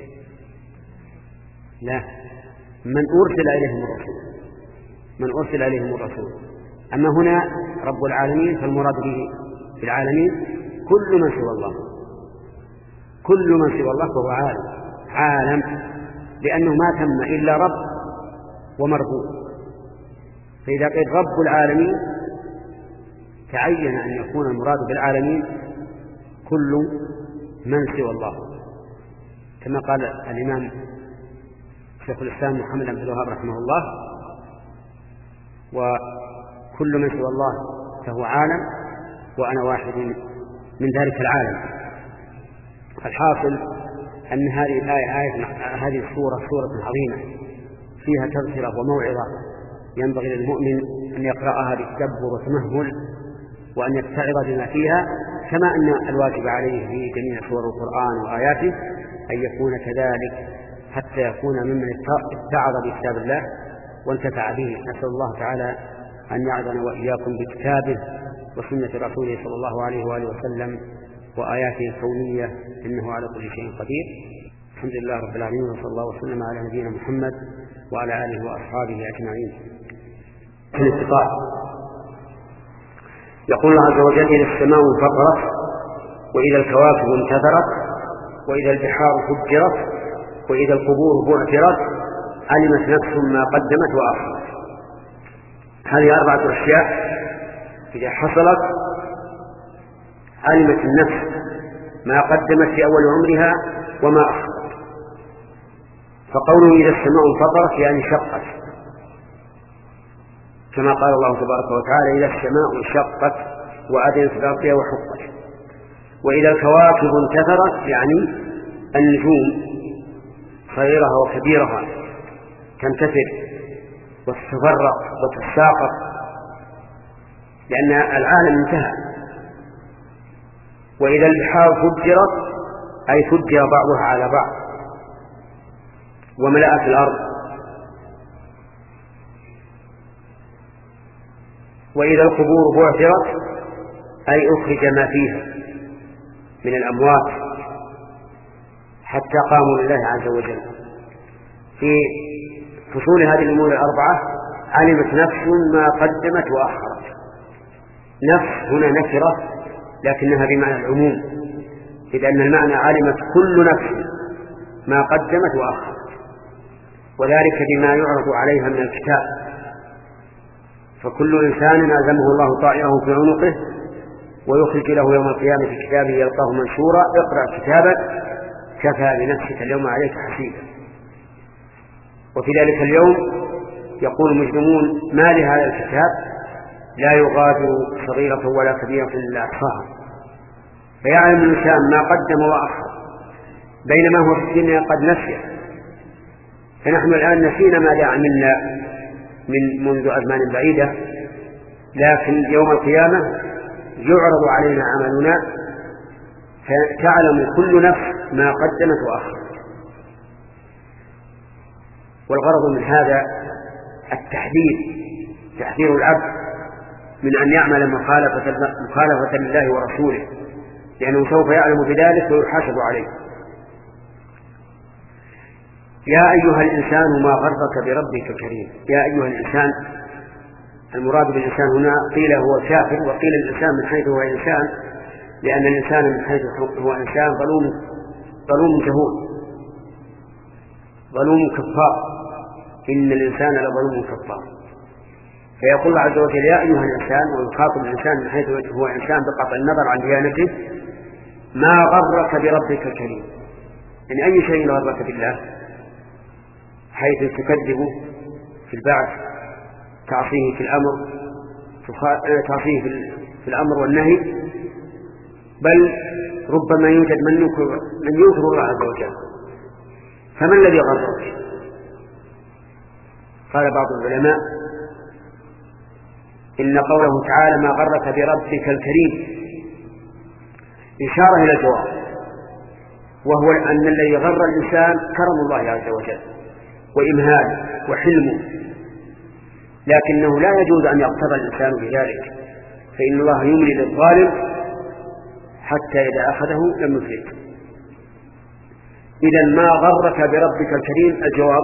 لا، من أرسل إليهم الرسول، من أرسل إليهم الرسول. أما هنا رب العالمين فالمراد به في العالمين كل من سوى الله، كل من سوى الله فهو عالم، عالم لأنه ما تم إلا رب ومربوب. فإذا قيل رب العالمين تعين أن يكون المراد بالعالمين كل من سوى الله، كما قال الإمام شيخ الإسلام محمد بن عبد الوهاب رحمه الله: وكل من سوى الله فهو عالم وأنا واحد من ذلك العالم. الحاصل أن هذه الآية آية هذه السورة سورة عظيمة فيها تذكرة وموعظة، ينبغي للمؤمن أن يقرأها بتدبر وتمهل وأن يتعظ بما فيها، كما أن الواجب عليه في جميع سور القرآن وآياته أن يكون كذلك حتى يكون ممن اتعظ بكتاب الله وانتفع به. نسأل الله تعالى أن يعظنا وإياكم بكتابه وسنة رسوله صلى الله عليه وآله وسلم وآياته الكونية، إنه على كل شيء قدير. الحمد لله رب العالمين، وصلى الله وسلم على نبينا محمد وعلى آله وأصحابه أجمعين. في الاستطاع يقول الله عز وجل: إذا السماء انفطرت وإذا الكواكب انتثرت وإذا البحار فجرت وإذا القبور بعثرت علمت نفس ما قدمت وأخرت. هذه أربعة أشياء إذا حصلت علمت النفس ما قدمت في أول عمرها وما أخرت. فقوله إذا السماء انفطرت يعني شقت، كما قال الله تبارك وتعالى: إذا السماء انشقت وأذنت لربها وحقت. وإذا الكواكب انتثرت يعني النجوم صغيرها وكبيرها تنتثر وتتفرق وتتساقط، لأن العالم انتهى. وإذا البحار فجرت أي فجر بعضها على بعض وملأت الأرض. وإذا القبور بعثرت أي أخرج ما فيها من الأموات حتى قاموا لله عز وجل. في فصول هذه الأمور الأربعة علمت نفس ما قدمت وأخرت. نفس هنا نكرة لكنها بمعنى العموم، إذ أن المعنى علمت كل نفس ما قدمت وأخرت، وذلك بما يعرض عليها من الكتاب. فكل إنسان ألزمه الله طائره في عنقه ويخرج له يوم القيامة في كتابه يلقاه منشورا: اقرأ كتابك كفى بنفسك اليوم عليك حسيبا. وفي ذلك اليوم يقول المجرمون: ما لهذا الكتاب لا يغادر صغيرة ولا كبيرة إلا أحصاها. فيعلم الإنسان ما قدم وأخر، بينما هو في الدنيا قد نسي. فنحن الآن نسينا ماذا عملنا من منذ أزمان بعيدة، لكن يوم القيامة يعرض علينا عملنا فتعلم كل نفس ما قدمت وأخرت. والغرض من هذا التحذير، تحذير العبد من أن يعمل مخالفة, مخالفة لله ورسوله، لأنه سوف يعلم بذلك ويحاسب عليه. يا أيها الإنسان ما غرك بربك الكريم. يا أيها الإنسان، المراد بالإنسان هنا قيل هو كافر وقيل الإنسان من حيث هو إنسان، لأن الإنسان من حيث هو إنسان ظلوم ظلوم جهول ظلوم كفار. إن الإنسان لظلوم كفار. فيقول الله عز وجل: يا أيها الإنسان، ويخاطب الإنسان من حيث هو إنسان بقطع النظر عن ديانته: ما غرك بربك الكريم. من أي شيء غرك بالله؟ حيث تكذب في البعث، تعصيه في الأمر تعصيه في الأمر والنهي، بل ربما يوجد من ينكر الله عز وجل. فما الذي غرك؟ قال بعض العلماء: إن قوله تعالى ما غرك بربك الكريم إشارة إلى الجواب، وهو أن الذي غر الإنسان كرم الله عز وجل وإمهاله وحلمه، لكنه لا يجوز أن يقتضى الإنسان بذلك فإن الله يملي للظالم حتى إذا أخذه لم يفلت. إذا ما غرك بربك الكريم؟ الجواب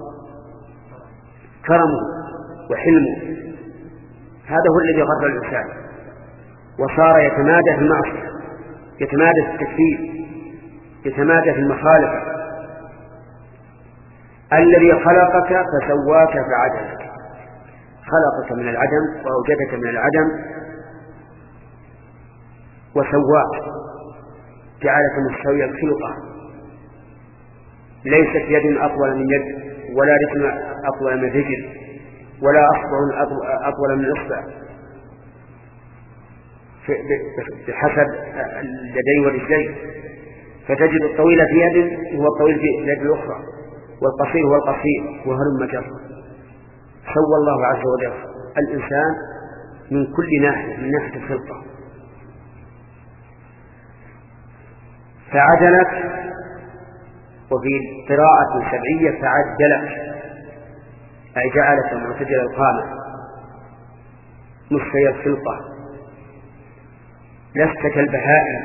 كرمه وحلمه، هذا هو الذي غر الإنسان، وصار يتمادى في المعصية، يتمادى في التكفير، يتمادى في المخالفة. الذي خلقك فسواك فعدلك، خلقك من العدم وأوجدك من العدم وسواك، جعلك مستوي الخلقة، ليست يد أطول من يد، ولا رجل أطول من رجل، ولا أصبع أطول من إصبع بحسب اليدين والرجلين، فتجد الطويل في يد هو الطويل في اليد الأخرى، والقصير هو القصير، وهلم جرا. سوى الله عز وجل الإنسان من كل ناحية، من ناحية الخلقة. فعدلك، وفي قراءة سبعية فعدلك، أي جعلك معتدل القامة مستوي الخلقة، لست كالبهائم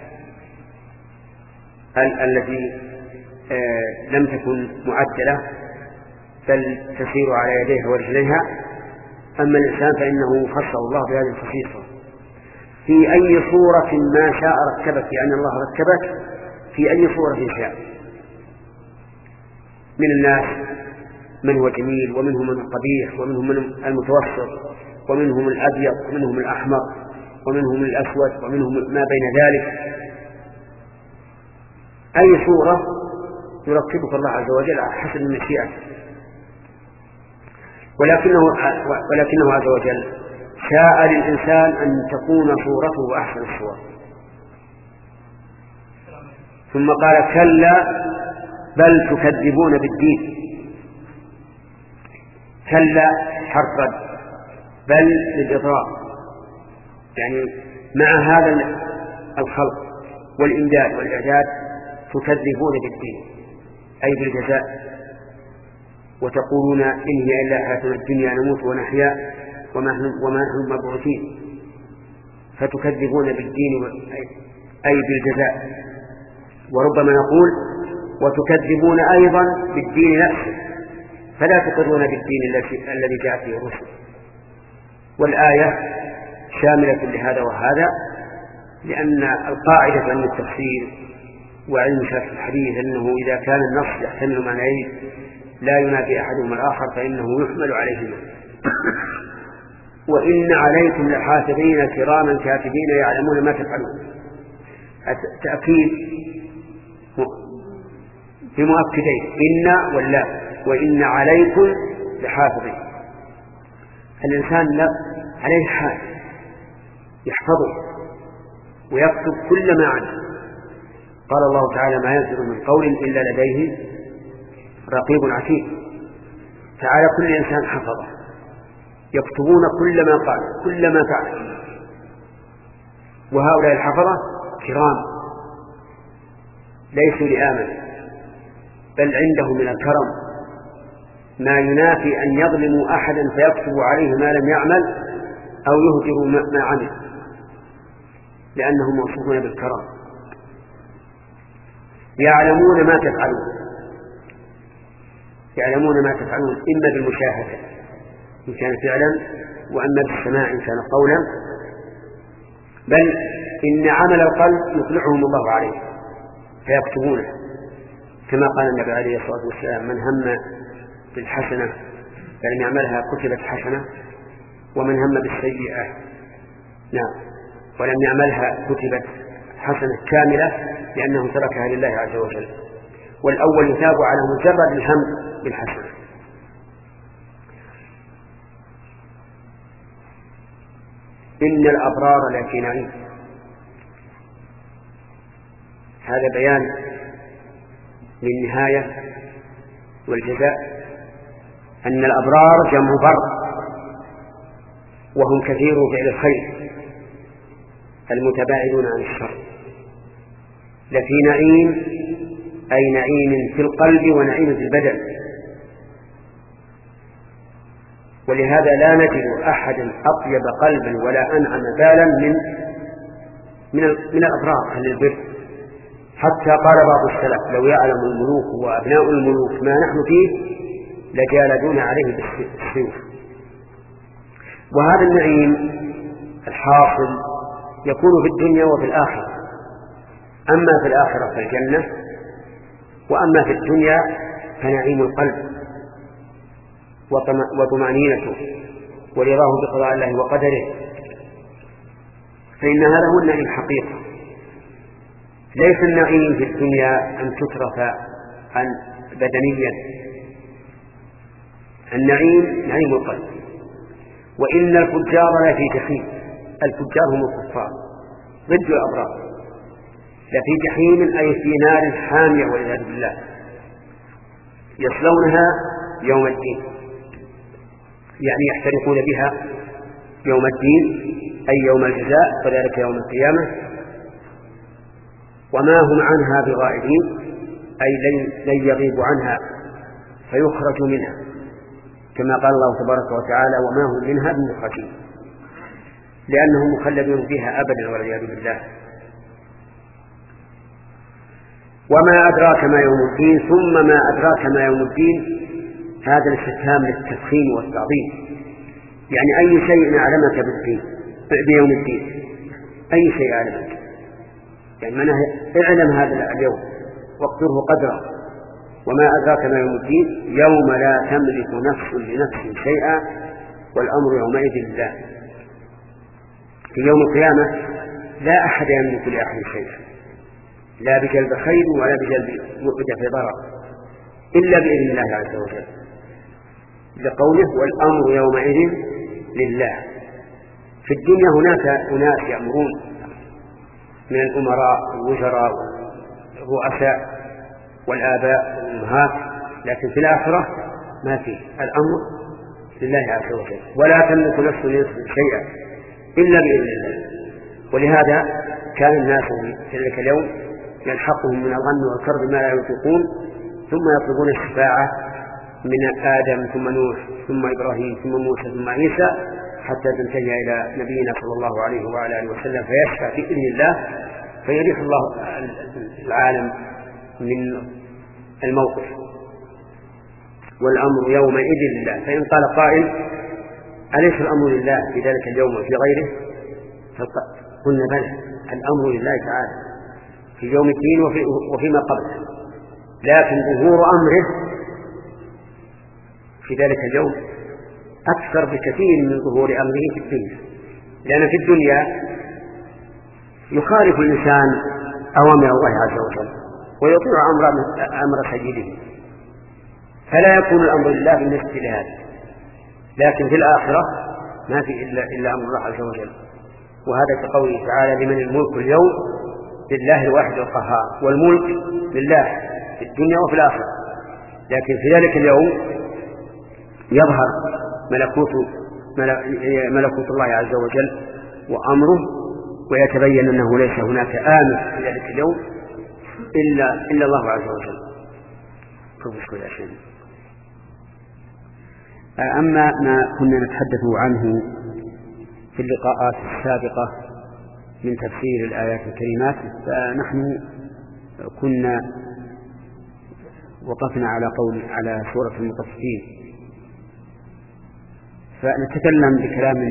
التي آه لم تكن معدلة بل تسير على يديها ورجليها. أما الإنسان فإنه خصه الله بهذه الخصيصة، في أي صورة ما شاء ركبك، لأن الله ركبك في أي صورة شاء. من الناس من هو جميل، ومنهم من قبيح، ومنهم من المتوسط، ومنهم الأبيض، ومنهم الأحمر، ومنهم الأسود، ومنهم ما بين ذلك. أي صورة يركبك الله عز وجل على حسب المشيئة، ولكنه, ولكنه عز وجل شاء للإنسان أن تكون صورته أحسن الصور. ثم قال كلا بل تكذبون بالدين. كلا حرف رد، بل للإضراب، يعني مع هذا الخلق والإمداد والإعداد تكذبون بالدين أي بالجزاء، وتقولون إن هي إلا حياتنا الدنيا نموت ونحيا وما نحن مبعوثين. فتكذبون بالدين أي بالجزاء. وربما نقول وتكذبون أيضا بالدين نفسه، فلا تقرون بالدين الذي جاء فيه الرسل. والآية شاملة لهذا وهذا، لأن القاعدة علم التفسير وعلم شرح الحديث أنه إذا كان النص يحتمل معنيين لا ينافي أحدهما الآخر فإنه يحمل عليهما. وإن عليكم لحافظين كراما كاتبين يعلمون ما تفعلون. التأكيد بمؤكدين، إن والله، وإن عليكم لحافظين. الإنسان لا عليه حال يحفظه ويكتب كل ما عنه. قال الله تعالى ما يلفظ من قول إلا لديه رقيب عتيد. تعالى كل إنسان حفظه، يكتبون كل ما قال كل ما فعل. وهؤلاء الحفظة كرام ليسوا لآمن، بل عندهم من الكرم ما ينافي أن يظلموا أحدا فيكتبوا عليه ما لم يعمل أو يهجروا ما عمل، لأنهم موصوفون بالكرم. يعلمون ما تفعلون، يعلمون ما تفعلون إما بالمشاهدة إن كان فعلا، وأما بالسماع إن كان قولا، بل إن عمل القلب يطلعهم الله عليه فيكتبونه، كما قال النبي عليه الصلاة والسلام من هم بالحسنة فلم يعملها كتبت حسنة، ومن هم بالسيئة نعم ولم يعملها كتبت حسنة كاملة لأنه تركها لله عز وجل. والأول يثاب على مجرد الهم بالحسنة. إن الأبرار لفي نعيم. هذا بيان للنهاية والجزاء، أن الأبرار جمع بر، وهم كثير فعل الخير المتباعدون عن الشر. لفي نعيم أي نعيم في القلب ونعيم في البدن. ولهذا لا نجد أحدا أطيب قلبا ولا أنعم بالا من من من الأبرار أهل البر. حتى قال بعض السلف: لو يعلم الملوك وأبناء الملوك ما نحن فيه لجالدون عليه بالسيوف. وهذا النعيم الحاصل يكون في الدنيا وفي الآخرة. أما في الآخرة فالجنة، وأما في الدنيا فنعيم القلب وطمأنينته ورضاه بقضاء الله وقدره، فإن هذا هو النعيم حقيقة. ليس النعيم في الدنيا أن تترك عن بدنيا، النعيم نعيم القلب. وإن الفجار لفي جحيم، الفجار هم الكفار ضد الأبرار، لفي جحيم أي في نار حامية والعياذ بالله، يصلونها يوم الدين، يعني يحترقون بها يوم الدين أي يوم الجزاء، وذلك يوم القيامة، وما هم عنها بغائبين أي لن يغيبوا عنها فيخرجوا منها، كما قال الله تبارك وتعالى: وما هم منها بمخرجين، لأنهم مخلدون فيها أبدا والعياذ بالله. وما أدراك ما يوم الدين، ثم ما أدراك ما يوم الدين، هذا الاستفهام للتفخيم والتعظيم، يعني أي شيء أعلمك بالدين بيوم الدين، أي شيء أعلمك، يعني معناه اعلم هذا اليوم واقدره قدره. وما أدراك ما يوم الدين، يوم لا تملك نفس لنفس شيئا والأمر يومئذ لله. في يوم القيامة لا أحد يملك لأحد شيئا، لا بجلب خير ولا بجلب دفع ضرر، إلا بإذن الله عز وجل، لقوله: والأمر يومئذ لله. في الدنيا هناك أناس يأمرون من الأمراء والوزراء والرؤساء والآباء والأمهات، لكن في الآخرة ما فيه، الأمر لله عز وجل، ولا تملك نفس لنفس شيئا إلا بإذن الله. ولهذا كان الناس في ذلك اليوم يلحقهم من الغم والكرب ما لا يطيقون، ثم يطلبون الشفاعة من آدم ثم نوح ثم إبراهيم ثم موسى ثم عيسى، حتى تنتهي إلى نبينا صلى الله عليه وعلى آله وسلم فيشفع في إذن الله، فيريح الله العالم من الموقف. والأمر يومئذ لله. فإن قال قائل: أليس الأمر لله في ذلك اليوم وفي غيره؟ قلنا بلى، الأمر لله تعالى في يوم الدين وفي وفيما قبله، لكن ظهور أمره في ذلك اليوم أكثر بكثير من ظهور أمره في الدنيا، لأن في الدنيا يخالف الإنسان أوامر الله عز وجل ويطيع أمر, أمر سيده، فلا يكون الأمر لله بالنسبة لهذا. لكن في الآخرة ما في إلا, إلا أمر الله عز وجل، وهذا كقوله تعالى: لمن الملك اليوم؟ لله الواحد القهار. والملك لله في الدنيا وفي الآخرة، لكن في ذلك اليوم يظهر ملكوت ملكوت الله عز وجل وأمره، ويتبين أنه ليس هناك آمن في ذلك اليوم إلا, إلا الله عز وجل. أما ما كنا نتحدث عنه في اللقاءات السابقة من تفسير الآيات الكريمات، فنحن كنا وقفنا على قول على سورة المطففين، فنتكلم بكلام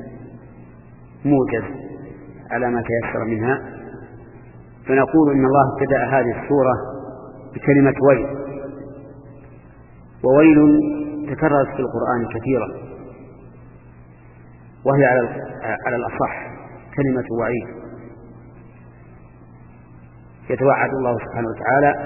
موجز على ما تيسر منها، فنقول إن الله ابتدأ هذه السورة بكلمة ويل، وويل تكررت في القرآن كثيرا، وهي على الأصح كلمة وعيد، يتوعد الله سبحانه وتعالى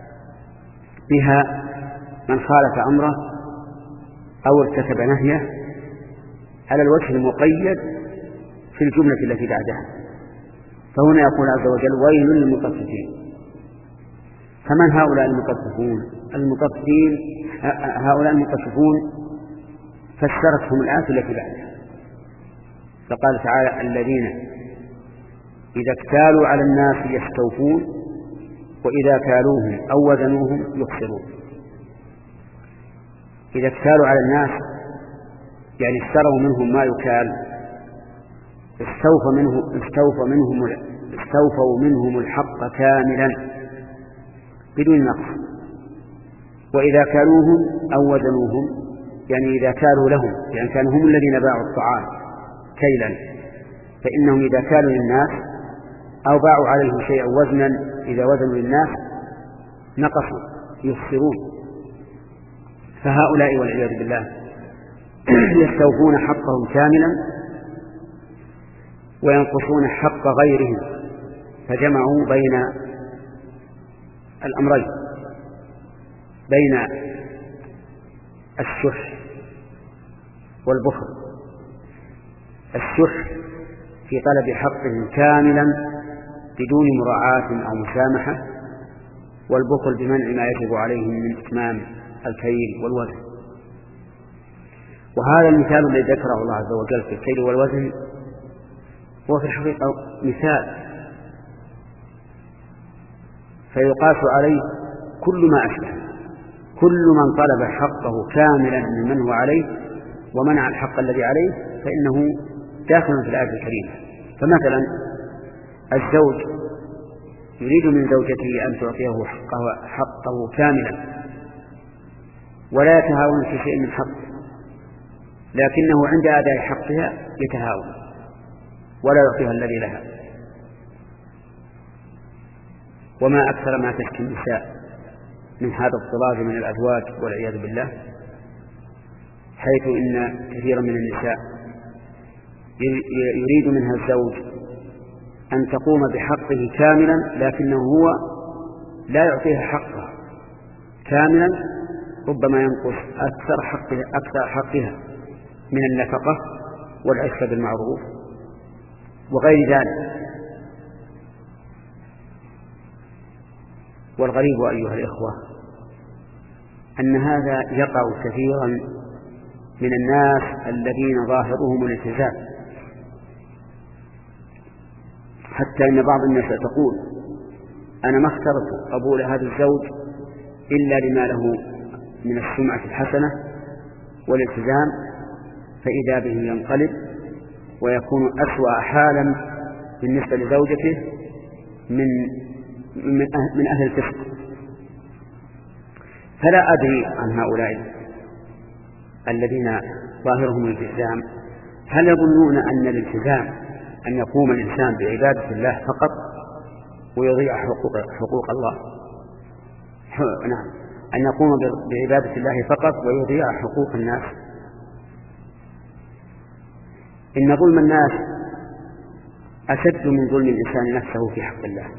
بها من خالف أمره أو ارتكب نهيه على الوجه المقيد في الجملة التي بعدها. فهنا يقول عز وجل: ويل للمطففين. فمن هؤلاء المطففون؟ المطففين هؤلاء المطففون فسرتهم الآية التي بعدها، فقال تعالى: الذين إذا اكتالوا على الناس يستوفون وإذا كالوهم أو وزنوهم يخسرون. إذا اكتالوا على الناس يعني اشتروا منهم ما يكال، استوفوا منه استوفوا منهم استوفوا منهم الحق كاملا بدون نقص. وإذا كالوهم أو وزنوهم، يعني إذا كالوا لهم، يعني كانوا هم الذين باعوا الطعام كيلا، فإنهم إذا كالوا للناس أو باعوا عليهم شيئا وزنا إذا وزنوا للناس نقصوا يخسرون. فهؤلاء والعياذ بالله يستوفون حقهم كاملا وينقصون حق غيرهم، فجمعوا بين الأمرين، بين الشح والبخل. الشح في طلب حقهم كاملا بدون مراعاة أو مسامحة، والبخل بمنع ما يجب عليهم من إتمام الكيل والوزن. وهذا المثال الذي ذكره الله عز وجل في الكيل والوزن هو في الحقيقة مثال، فيقاس عليه كل ما أشبه. كل من طلب حقه كاملا ممن هو عليه ومنع الحق الذي عليه فإنه داخل في الآية الكريمة. فمثلا الزوج يريد من زوجته أن تعطيه حقه, حقه كاملا ولا يتهاون في شيء من حقه، لكنه عند أداء حقها يتهاون ولا يعطيها الذي لها. وما أكثر ما تشكي النساء من هذا الضلال من الأزواج والعياذ بالله، حيث إن كثيرا من النساء يريد منها الزوج أن تقوم بحقه كاملا، لكنه هو لا يعطيها حقها كاملا، ربما ينقص أكثر حقها, أكثر حقها من النفقة والعشرة بالمعروف وغير ذلك. والغريب أيها الإخوة أن هذا يقع كثيرا من الناس الذين ظاهرهم الالتزام، حتى إن بعض الناس تقول أنا ما اخترت قبول هذا الزوج إلا لما له من السمعة الحسنة والالتزام، فإذا به ينقلب ويكون أسوأ حالا بالنسبة لزوجته من من أهل الفسق. فلا أدري عن هؤلاء الذين ظاهرهم الالتزام، هل يظنون أن الالتزام أن يقوم الإنسان بعبادة الله فقط ويضيع حقوق, حقوق الله؟ نعم، أن يقوم بعبادة الله فقط ويضيع حقوق الناس. إن ظلم الناس أشد من ظلم الإنسان نفسه في حق الله،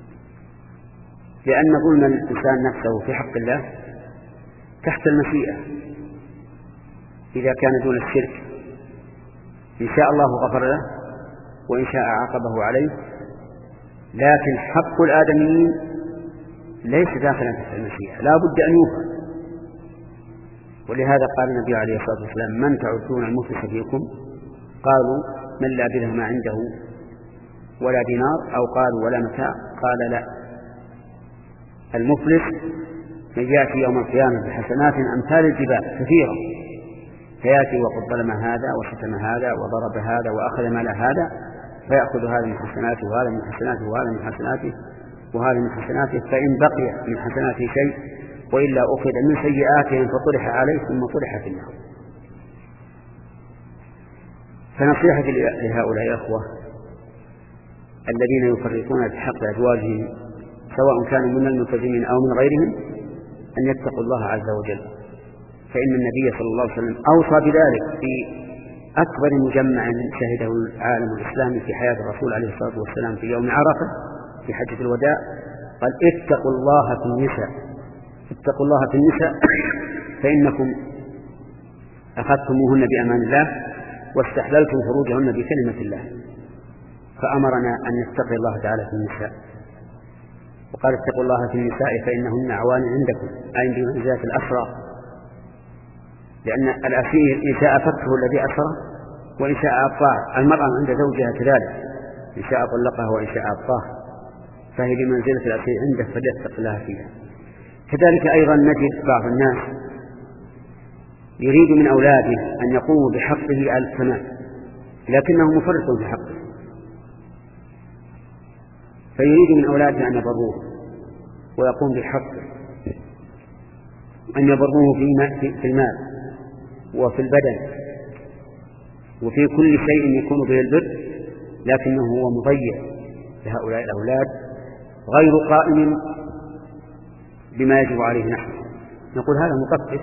لأن ظلم الإنسان نفسه في حق الله تحت المشيئة. إذا كان دون الشرك إن شاء الله غفر له وإن شاء عاقبه عليه، لكن حق الآدميين ليس داخلا تحت المشيئة، لا بد أن يوفى. ولهذا قال النبي عليه الصلاة والسلام من تعدون المفلس فيكم؟ قالوا من لا درهم عنده ولا دينار، أو قالوا ولا متاع، قال لا، المفلس من يأتي يوم القيامة بحسنات أمثال الجبال كثيرة، فيأتي وقد ظلم هذا وشتم هذا وضرب هذا وأخذ مال هذا، فيأخذ هذا من حسناته وهذا من حسناته وهذا من حسناته وهذا من حسناته، فإن بقي من حسناته شيء وإلا أخذ من سيئاتهم فطرح عليه ثم طرح في النار. فنصيحتي لهؤلاء الأخوة الذين يفرطون في حق أزواجهم سواء كانوا من الملتزمين أو من غيرهم أن يتقوا الله عز وجل، فإن النبي صلى الله عليه وسلم أوصى بذلك في أكبر مجمع شهده العالم الإسلامي في حياة الرسول عليه الصلاة والسلام في يوم عرفة في حجة الوداع، قال اتقوا الله في النساء، اتقوا الله في النساء فإنكم أخذتموهن بأمان الله واستحللتم فروجهن بكلمة الله. فأمرنا أن نتقي الله تعالى في النساء، وقال اتقوا الله في النساء فإنهن عوان عندكم، أي بمنزلة الأسرى، لأن الأسير إن شاء فكه الذي أسره وإن شاء أبطاه. المرأة عند زوجها كذلك، إن شاء طلقها وإن شاء أبطاه، فهي بمنزلة الأسير عنده فليتق الله فيها. كذلك أيضا نجد بعض الناس يريد من أولاده أن يقوموا بحقه على التمام، لكنه مفرط في حقه، فيريد من أولاده أن يبروه ويقوم بحقه، أن يبروه في المال وفي البدن وفي كل شيء يكون به البر، لكنه هو مضيع لهؤلاء الأولاد غير قائم بما يجب عليه نحن. نقول هذا مطفف،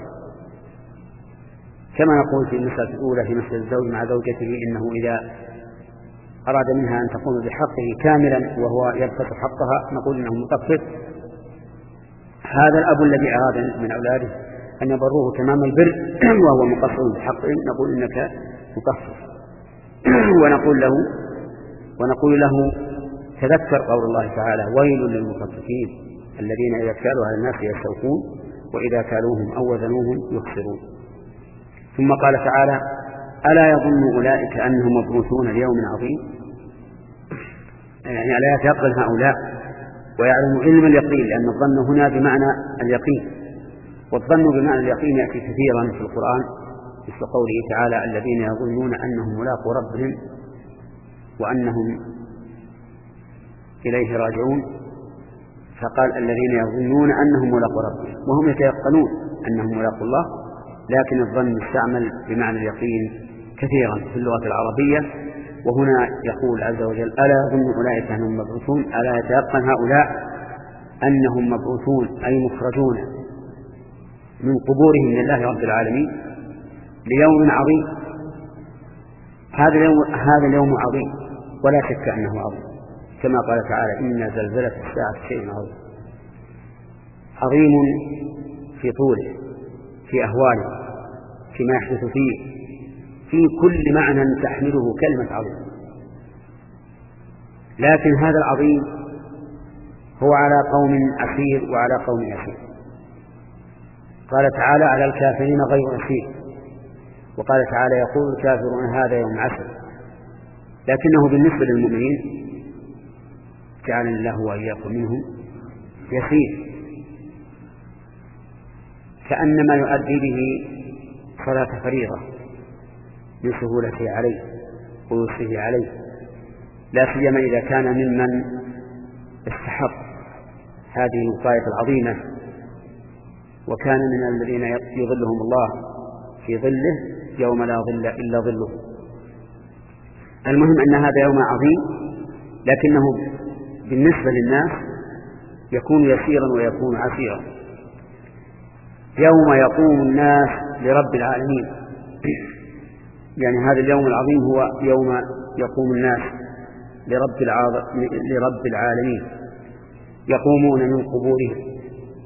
كما نقول في المسألة الأولى في مسألة الزوج مع زوجته إنه إذا أراد منها أن تقوم بحقه كاملا وهو يبخس حقها نقول إنه مطفف. هذا الأب الذي أراد من أولاده أن يبروه تمام البر وهو مقصر بحقه نقول إنك مطفف. ونقول له ونقول له تذكر قول الله تعالى: ويل للمطففين الذين إذا كالوا على الناس يستوفون وإذا كالوهم أو وزنوهم يخسرون. ثم قال تعالى: ألا يظن أولئك أنهم مبعوثون ليوم عظيم؟ يعني لا يتيقن هؤلاء ويعلم علم اليقين، لأن الظن هنا بمعنى اليقين، والظن بمعنى اليقين يأتي كثيرا في القرآن، مثل قوله تعالى: الذين يظنون أنهم ملاقو ربهم وأنهم إليه راجعون، فقال الذين يظنون أنهم ملاقو ربهم وهم يتيقنون أنهم ملاقو الله، لكن الظن يستعمل بمعنى اليقين كثيرا في اللغة العربية. وهنا يقول عز وجل: ألا يظن أولئك أنهم مبعوثون، ألا يتيقن هؤلاء أنهم مبعوثون أي مخرجون من قبورهم لله رب العالمين ليوم عظيم. هذا اليوم هذا اليوم عظيم ولا شك أنه عظيم، كما قال تعالى: إن زلزلة الساعة شيء عظيم. عظيم في طوله، في أهواله، فيما يحدث فيه، في كل معنى تحمله كلمة عظيم. لكن هذا العظيم هو على قوم عسير وعلى قوم يسير. قال تعالى: على الكافرين غير يسير، وقال تعالى: يقول الكافرون هذا يوم عسر. لكنه بالنسبة للمؤمنين جعل الله وإياكم منهم يسير، كأنما يؤدي به صلاة فريضة من سهولته عليه ويسره عليه، لا سيما إذا كان ممن استحق هذه الوقاية العظيمة وكان من الذين يظلهم الله في ظله يوم لا ظل إلا ظله. المهم أن هذا يوم عظيم، لكنه بالنسبة للناس يكون يسيرا ويكون عسيرا. يوم يقوم الناس لرب العالمين، يعني هذا اليوم العظيم هو يوم يقوم الناس لرب, لرب العالمين، يقومون من قبورهم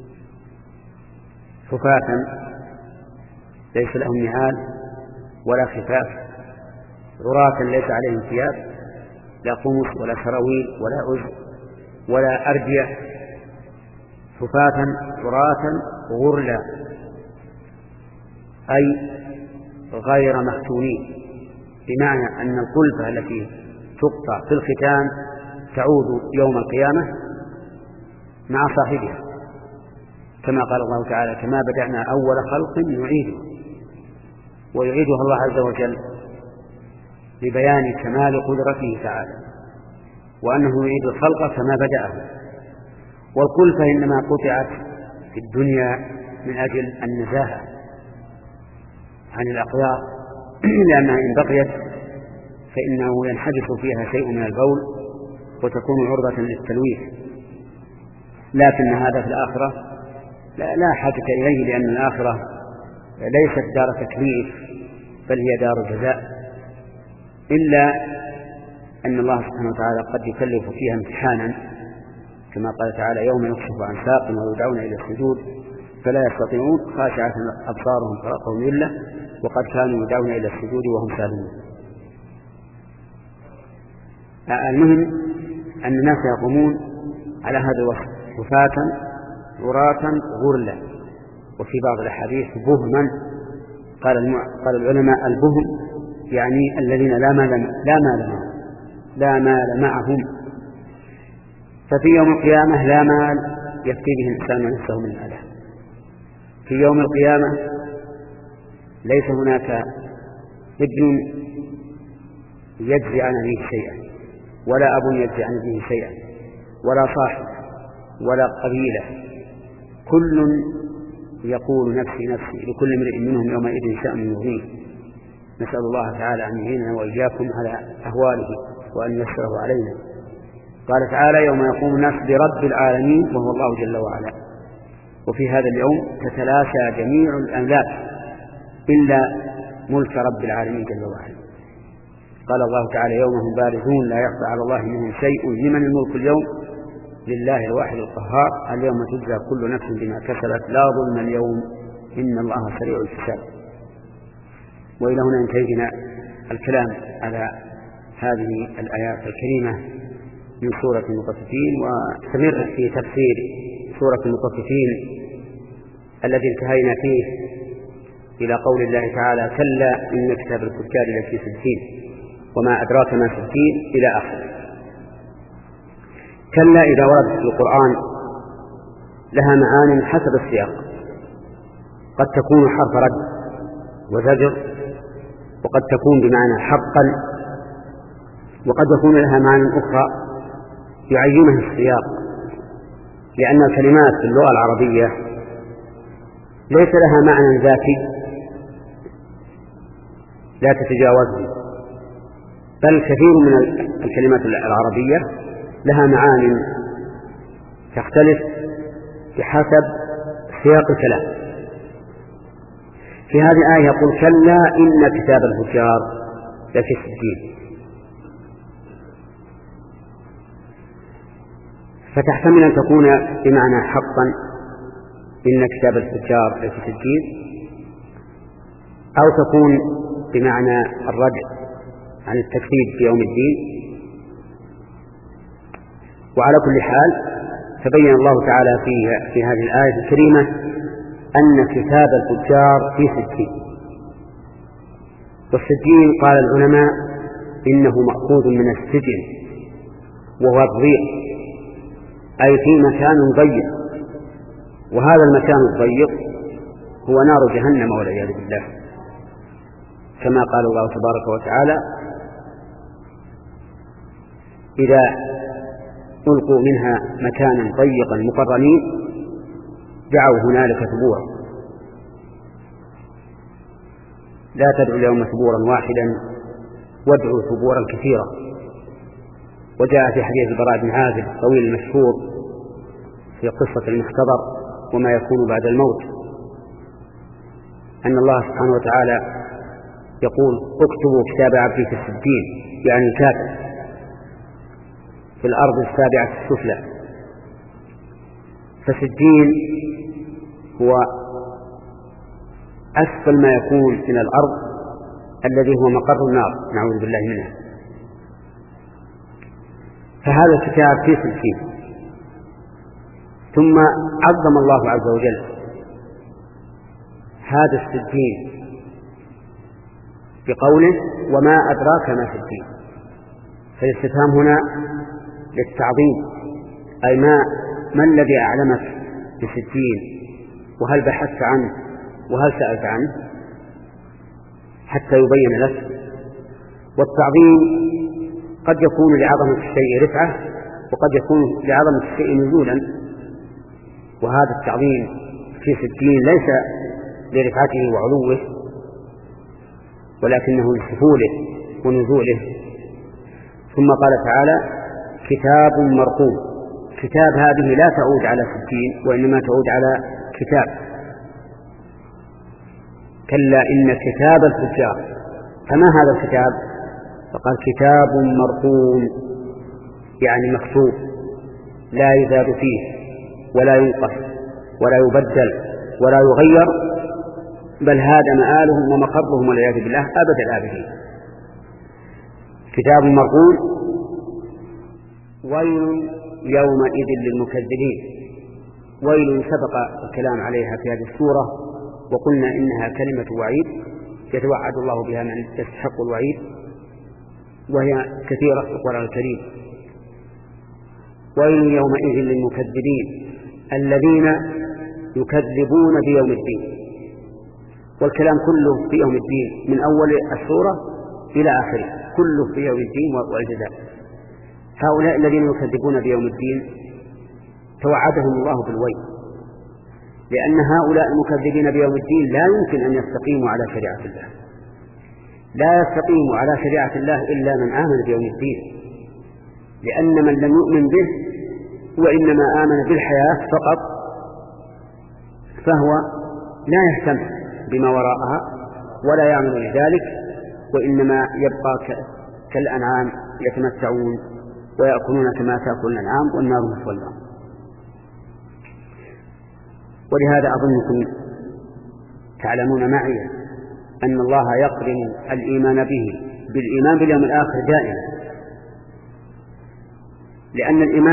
حفاة ليس لهم نعال ولا خفاف، عراة ليس عليهم ثياب، لا قمص ولا سراويل ولا أز ولا أردية، حفاة عراة غرلا أي غير مختونين، بمعنى أن القلفة التي تقطع في الختان تعود يوم القيامة مع صاحبها، كما قال الله تعالى: كما بدأنا أول خلق نعيده. ويعيدها الله عز وجل لبيان كمال قدرته تعالى، وأنه يعيد الخلق كما بدأه. والقلفة إنما قطعت في الدنيا من أجل النزاهة عن الأقدار، لأنها إن بقيت فإنه ينحدث فيها شيء من البول وتكون عرضة للتلويث. لكن هذا في الآخرة لا, لا حاجة إليه، لأن الآخرة ليست دار تكليف بل هي دار جزاء، إلا أن الله سبحانه وتعالى قد يكلف فيها امتحانا، كما قال تعالى: يوم يكشف عن ساق ويدعون إلى السجود فلا يستطيعون خاشعة أبصارهم ترهقهم ذلة وقد كانوا يدعون إلى السجود وهم سالمون. المهم أن الناس يقومون على هذا الوصف: حفاة عراة غرلا. وفي بعض الأحاديث بهما. قال, المع... قال العلماء: البهم يعني الذين لا مال لا مال معهم لا مال معهم ففي يوم القيامة لا مال يفتي به الإنسان نفسه من ماله. في يوم القيامة ليس هناك ابن يجزي عن أبيه شيئا، ولا أب يجزي عن ابنه شيئا، ولا صاحب ولا قبيلة، كل يقول نفسي نفسي، لكل امرئ منهم يومئذ شأن يغنيه. نسأل الله تعالى أن يعيننا وإياكم على أهواله وأن يسره علينا. قال تعالى: يوم يقوم الناس برب العالمين وهو الله جل وعلا. وفي هذا اليوم تتلاشى جميع الأملاك إلا ملك رب العالمين جل وعلا. قال الله تعالى: يوم هم بارزون لا يخفى على الله منهم شيء، لمن الملك اليوم؟ لله الواحد القهار. اليوم تجزى كل نفس بما كسبت لا ظلم اليوم إن الله سريع الحساب. وإلى هنا انتهينا الكلام على هذه الآيات الكريمة من سورة المطففين، واستمر في تفسير سورة المطففين الذي انتهينا فيه إلى قول الله تعالى: كلا إن كتاب الفجار لفي سجين وما أدراك ما سجين إلى آخره. كلا إذا وردت في القرآن لها معان حسب السياق، قد تكون حرف رد وزجر، وقد تكون بمعنى حقا، وقد يكون لها معاني أخرى يعينها السياق، لأن الكلمات في اللغة العربية ليس لها معنى ذاتي لا تتجاوزه، بل كثير من الكلمات العربية لها معاني تختلف بحسب سياق الكلام. في هذه الآية يقول: كلا إن كتاب الفجار لفي سجين، فتحتمل أن تكون بمعنى حقا إن كتاب الفجار لفي سجين، أو تكون بمعنى الردع عن التكذيب في يوم الدين. وعلى كل حال تبين الله تعالى في, في هذه الآية الكريمة أن كتاب الفجار في سجين. والسجين قال العلماء إنه مأخوذ من السجن، وهو الضيق، أي في مكان ضيق، وهذا المكان الضيق هو نار جهنم والعياذ بالله، كما قال الله تبارك وتعالى: إذا ألقوا منها مكانا ضيقا مقرنين دعوا هنالك ثبورا. لا تدعوا اليوم ثبورا واحدا وادعوا ثبورا كثيرا. وجاء في حديث البراء بن عازب الطويل المشهور في قصة المختبر وما يكون بعد الموت أن الله سبحانه وتعالى يقول: اكتبوا كتاب عبدي في السجين، يعني الكاتب في الأرض السابعة السفلى. فالسجين هو أسفل ما يكون من الأرض الذي هو مقر النار، نعوذ بالله منها. فهذا الكتاب في سجين. ثم عظم الله عز وجل هذا السجين بقوله: وما أدراك ما سجين. فالاستفهام هنا للتعظيم، أي ما ما الذي أعلمك بسجين، وهل بحثت عنه وهل سألت عنه حتى يبين لك. والتعظيم قد يكون لعظمة الشيء رفعة، وقد يكون لعظمة الشيء نزولا، وهذا التعظيم في سجين ليس لرفعته وعلوه، ولكنه لسهوله ونزوله. ثم قال تعالى: كتاب مرقوم. كتاب هذه لا تعود على سجين، وإنما تعود على كتاب. كلا إن كتاب الفجار. فما هذا الكتاب؟ فقال: كتاب مرقوم، يعني مكتوب لا يزاد فيه ولا ينقص ولا يبدل ولا يغير، بل هذا مآلهم ومقرهم والعياذ بالله أبد الآبدين. كتاب مرقوم. ويل يومئذ للمكذبين. ويل سبق الكلام عليها في هذه السورة، وقلنا إنها كلمة وعيد يتوعد الله بها من يستحق الوعيد، وهي كثيرة في القرآن الكريم. ويل يومئذ للمكذبين الذين يكذبون بيوم الدين. والكلام كله في يوم الدين من أول السورة إلى آخره، كله في يوم الدين والجزاء. هؤلاء الذين يكذبون بيوم الدين توعدهم الله بالويل، لأن هؤلاء المكذبين بيوم الدين لا يمكن أن يستقيموا على شريعة الله، لا يستقيم على شريعة الله إلا من آمن بيوم الدين، لأن من لم يؤمن به وإنما آمن بالحياة فقط فهو لا يهتم بما وراءها ولا يعمل لذلك، وإنما يبقى كالأنعام يتمتعون ويأكلون كما تأكل الأنعام والنار مثوى لهم. ولهذا أظنكم تعلمون معي أن الله يقرن الإيمان به بالإيمان باليوم الآخر دائما، لأن الإيمان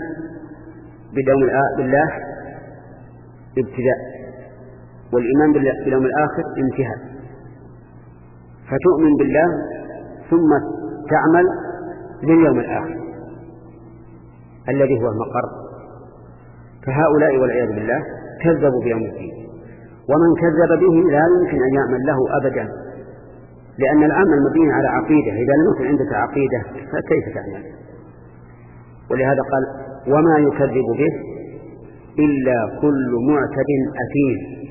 بالله ابتداء، والإيمان باليوم الآخر انتهاء، فتؤمن بالله ثم تعمل لليوم الآخر الذي هو المقر. فهؤلاء والعياذ بالله كذبوا بيوم الدين، ومن كذب به لا يمكن أن يعمل له أبدا، لأن العمل مبني على عقيدة، إذا لم يكن عندك عقيدة فكيف تعمل؟ ولهذا قال وما يكذب به إلا كل معتد أثيم.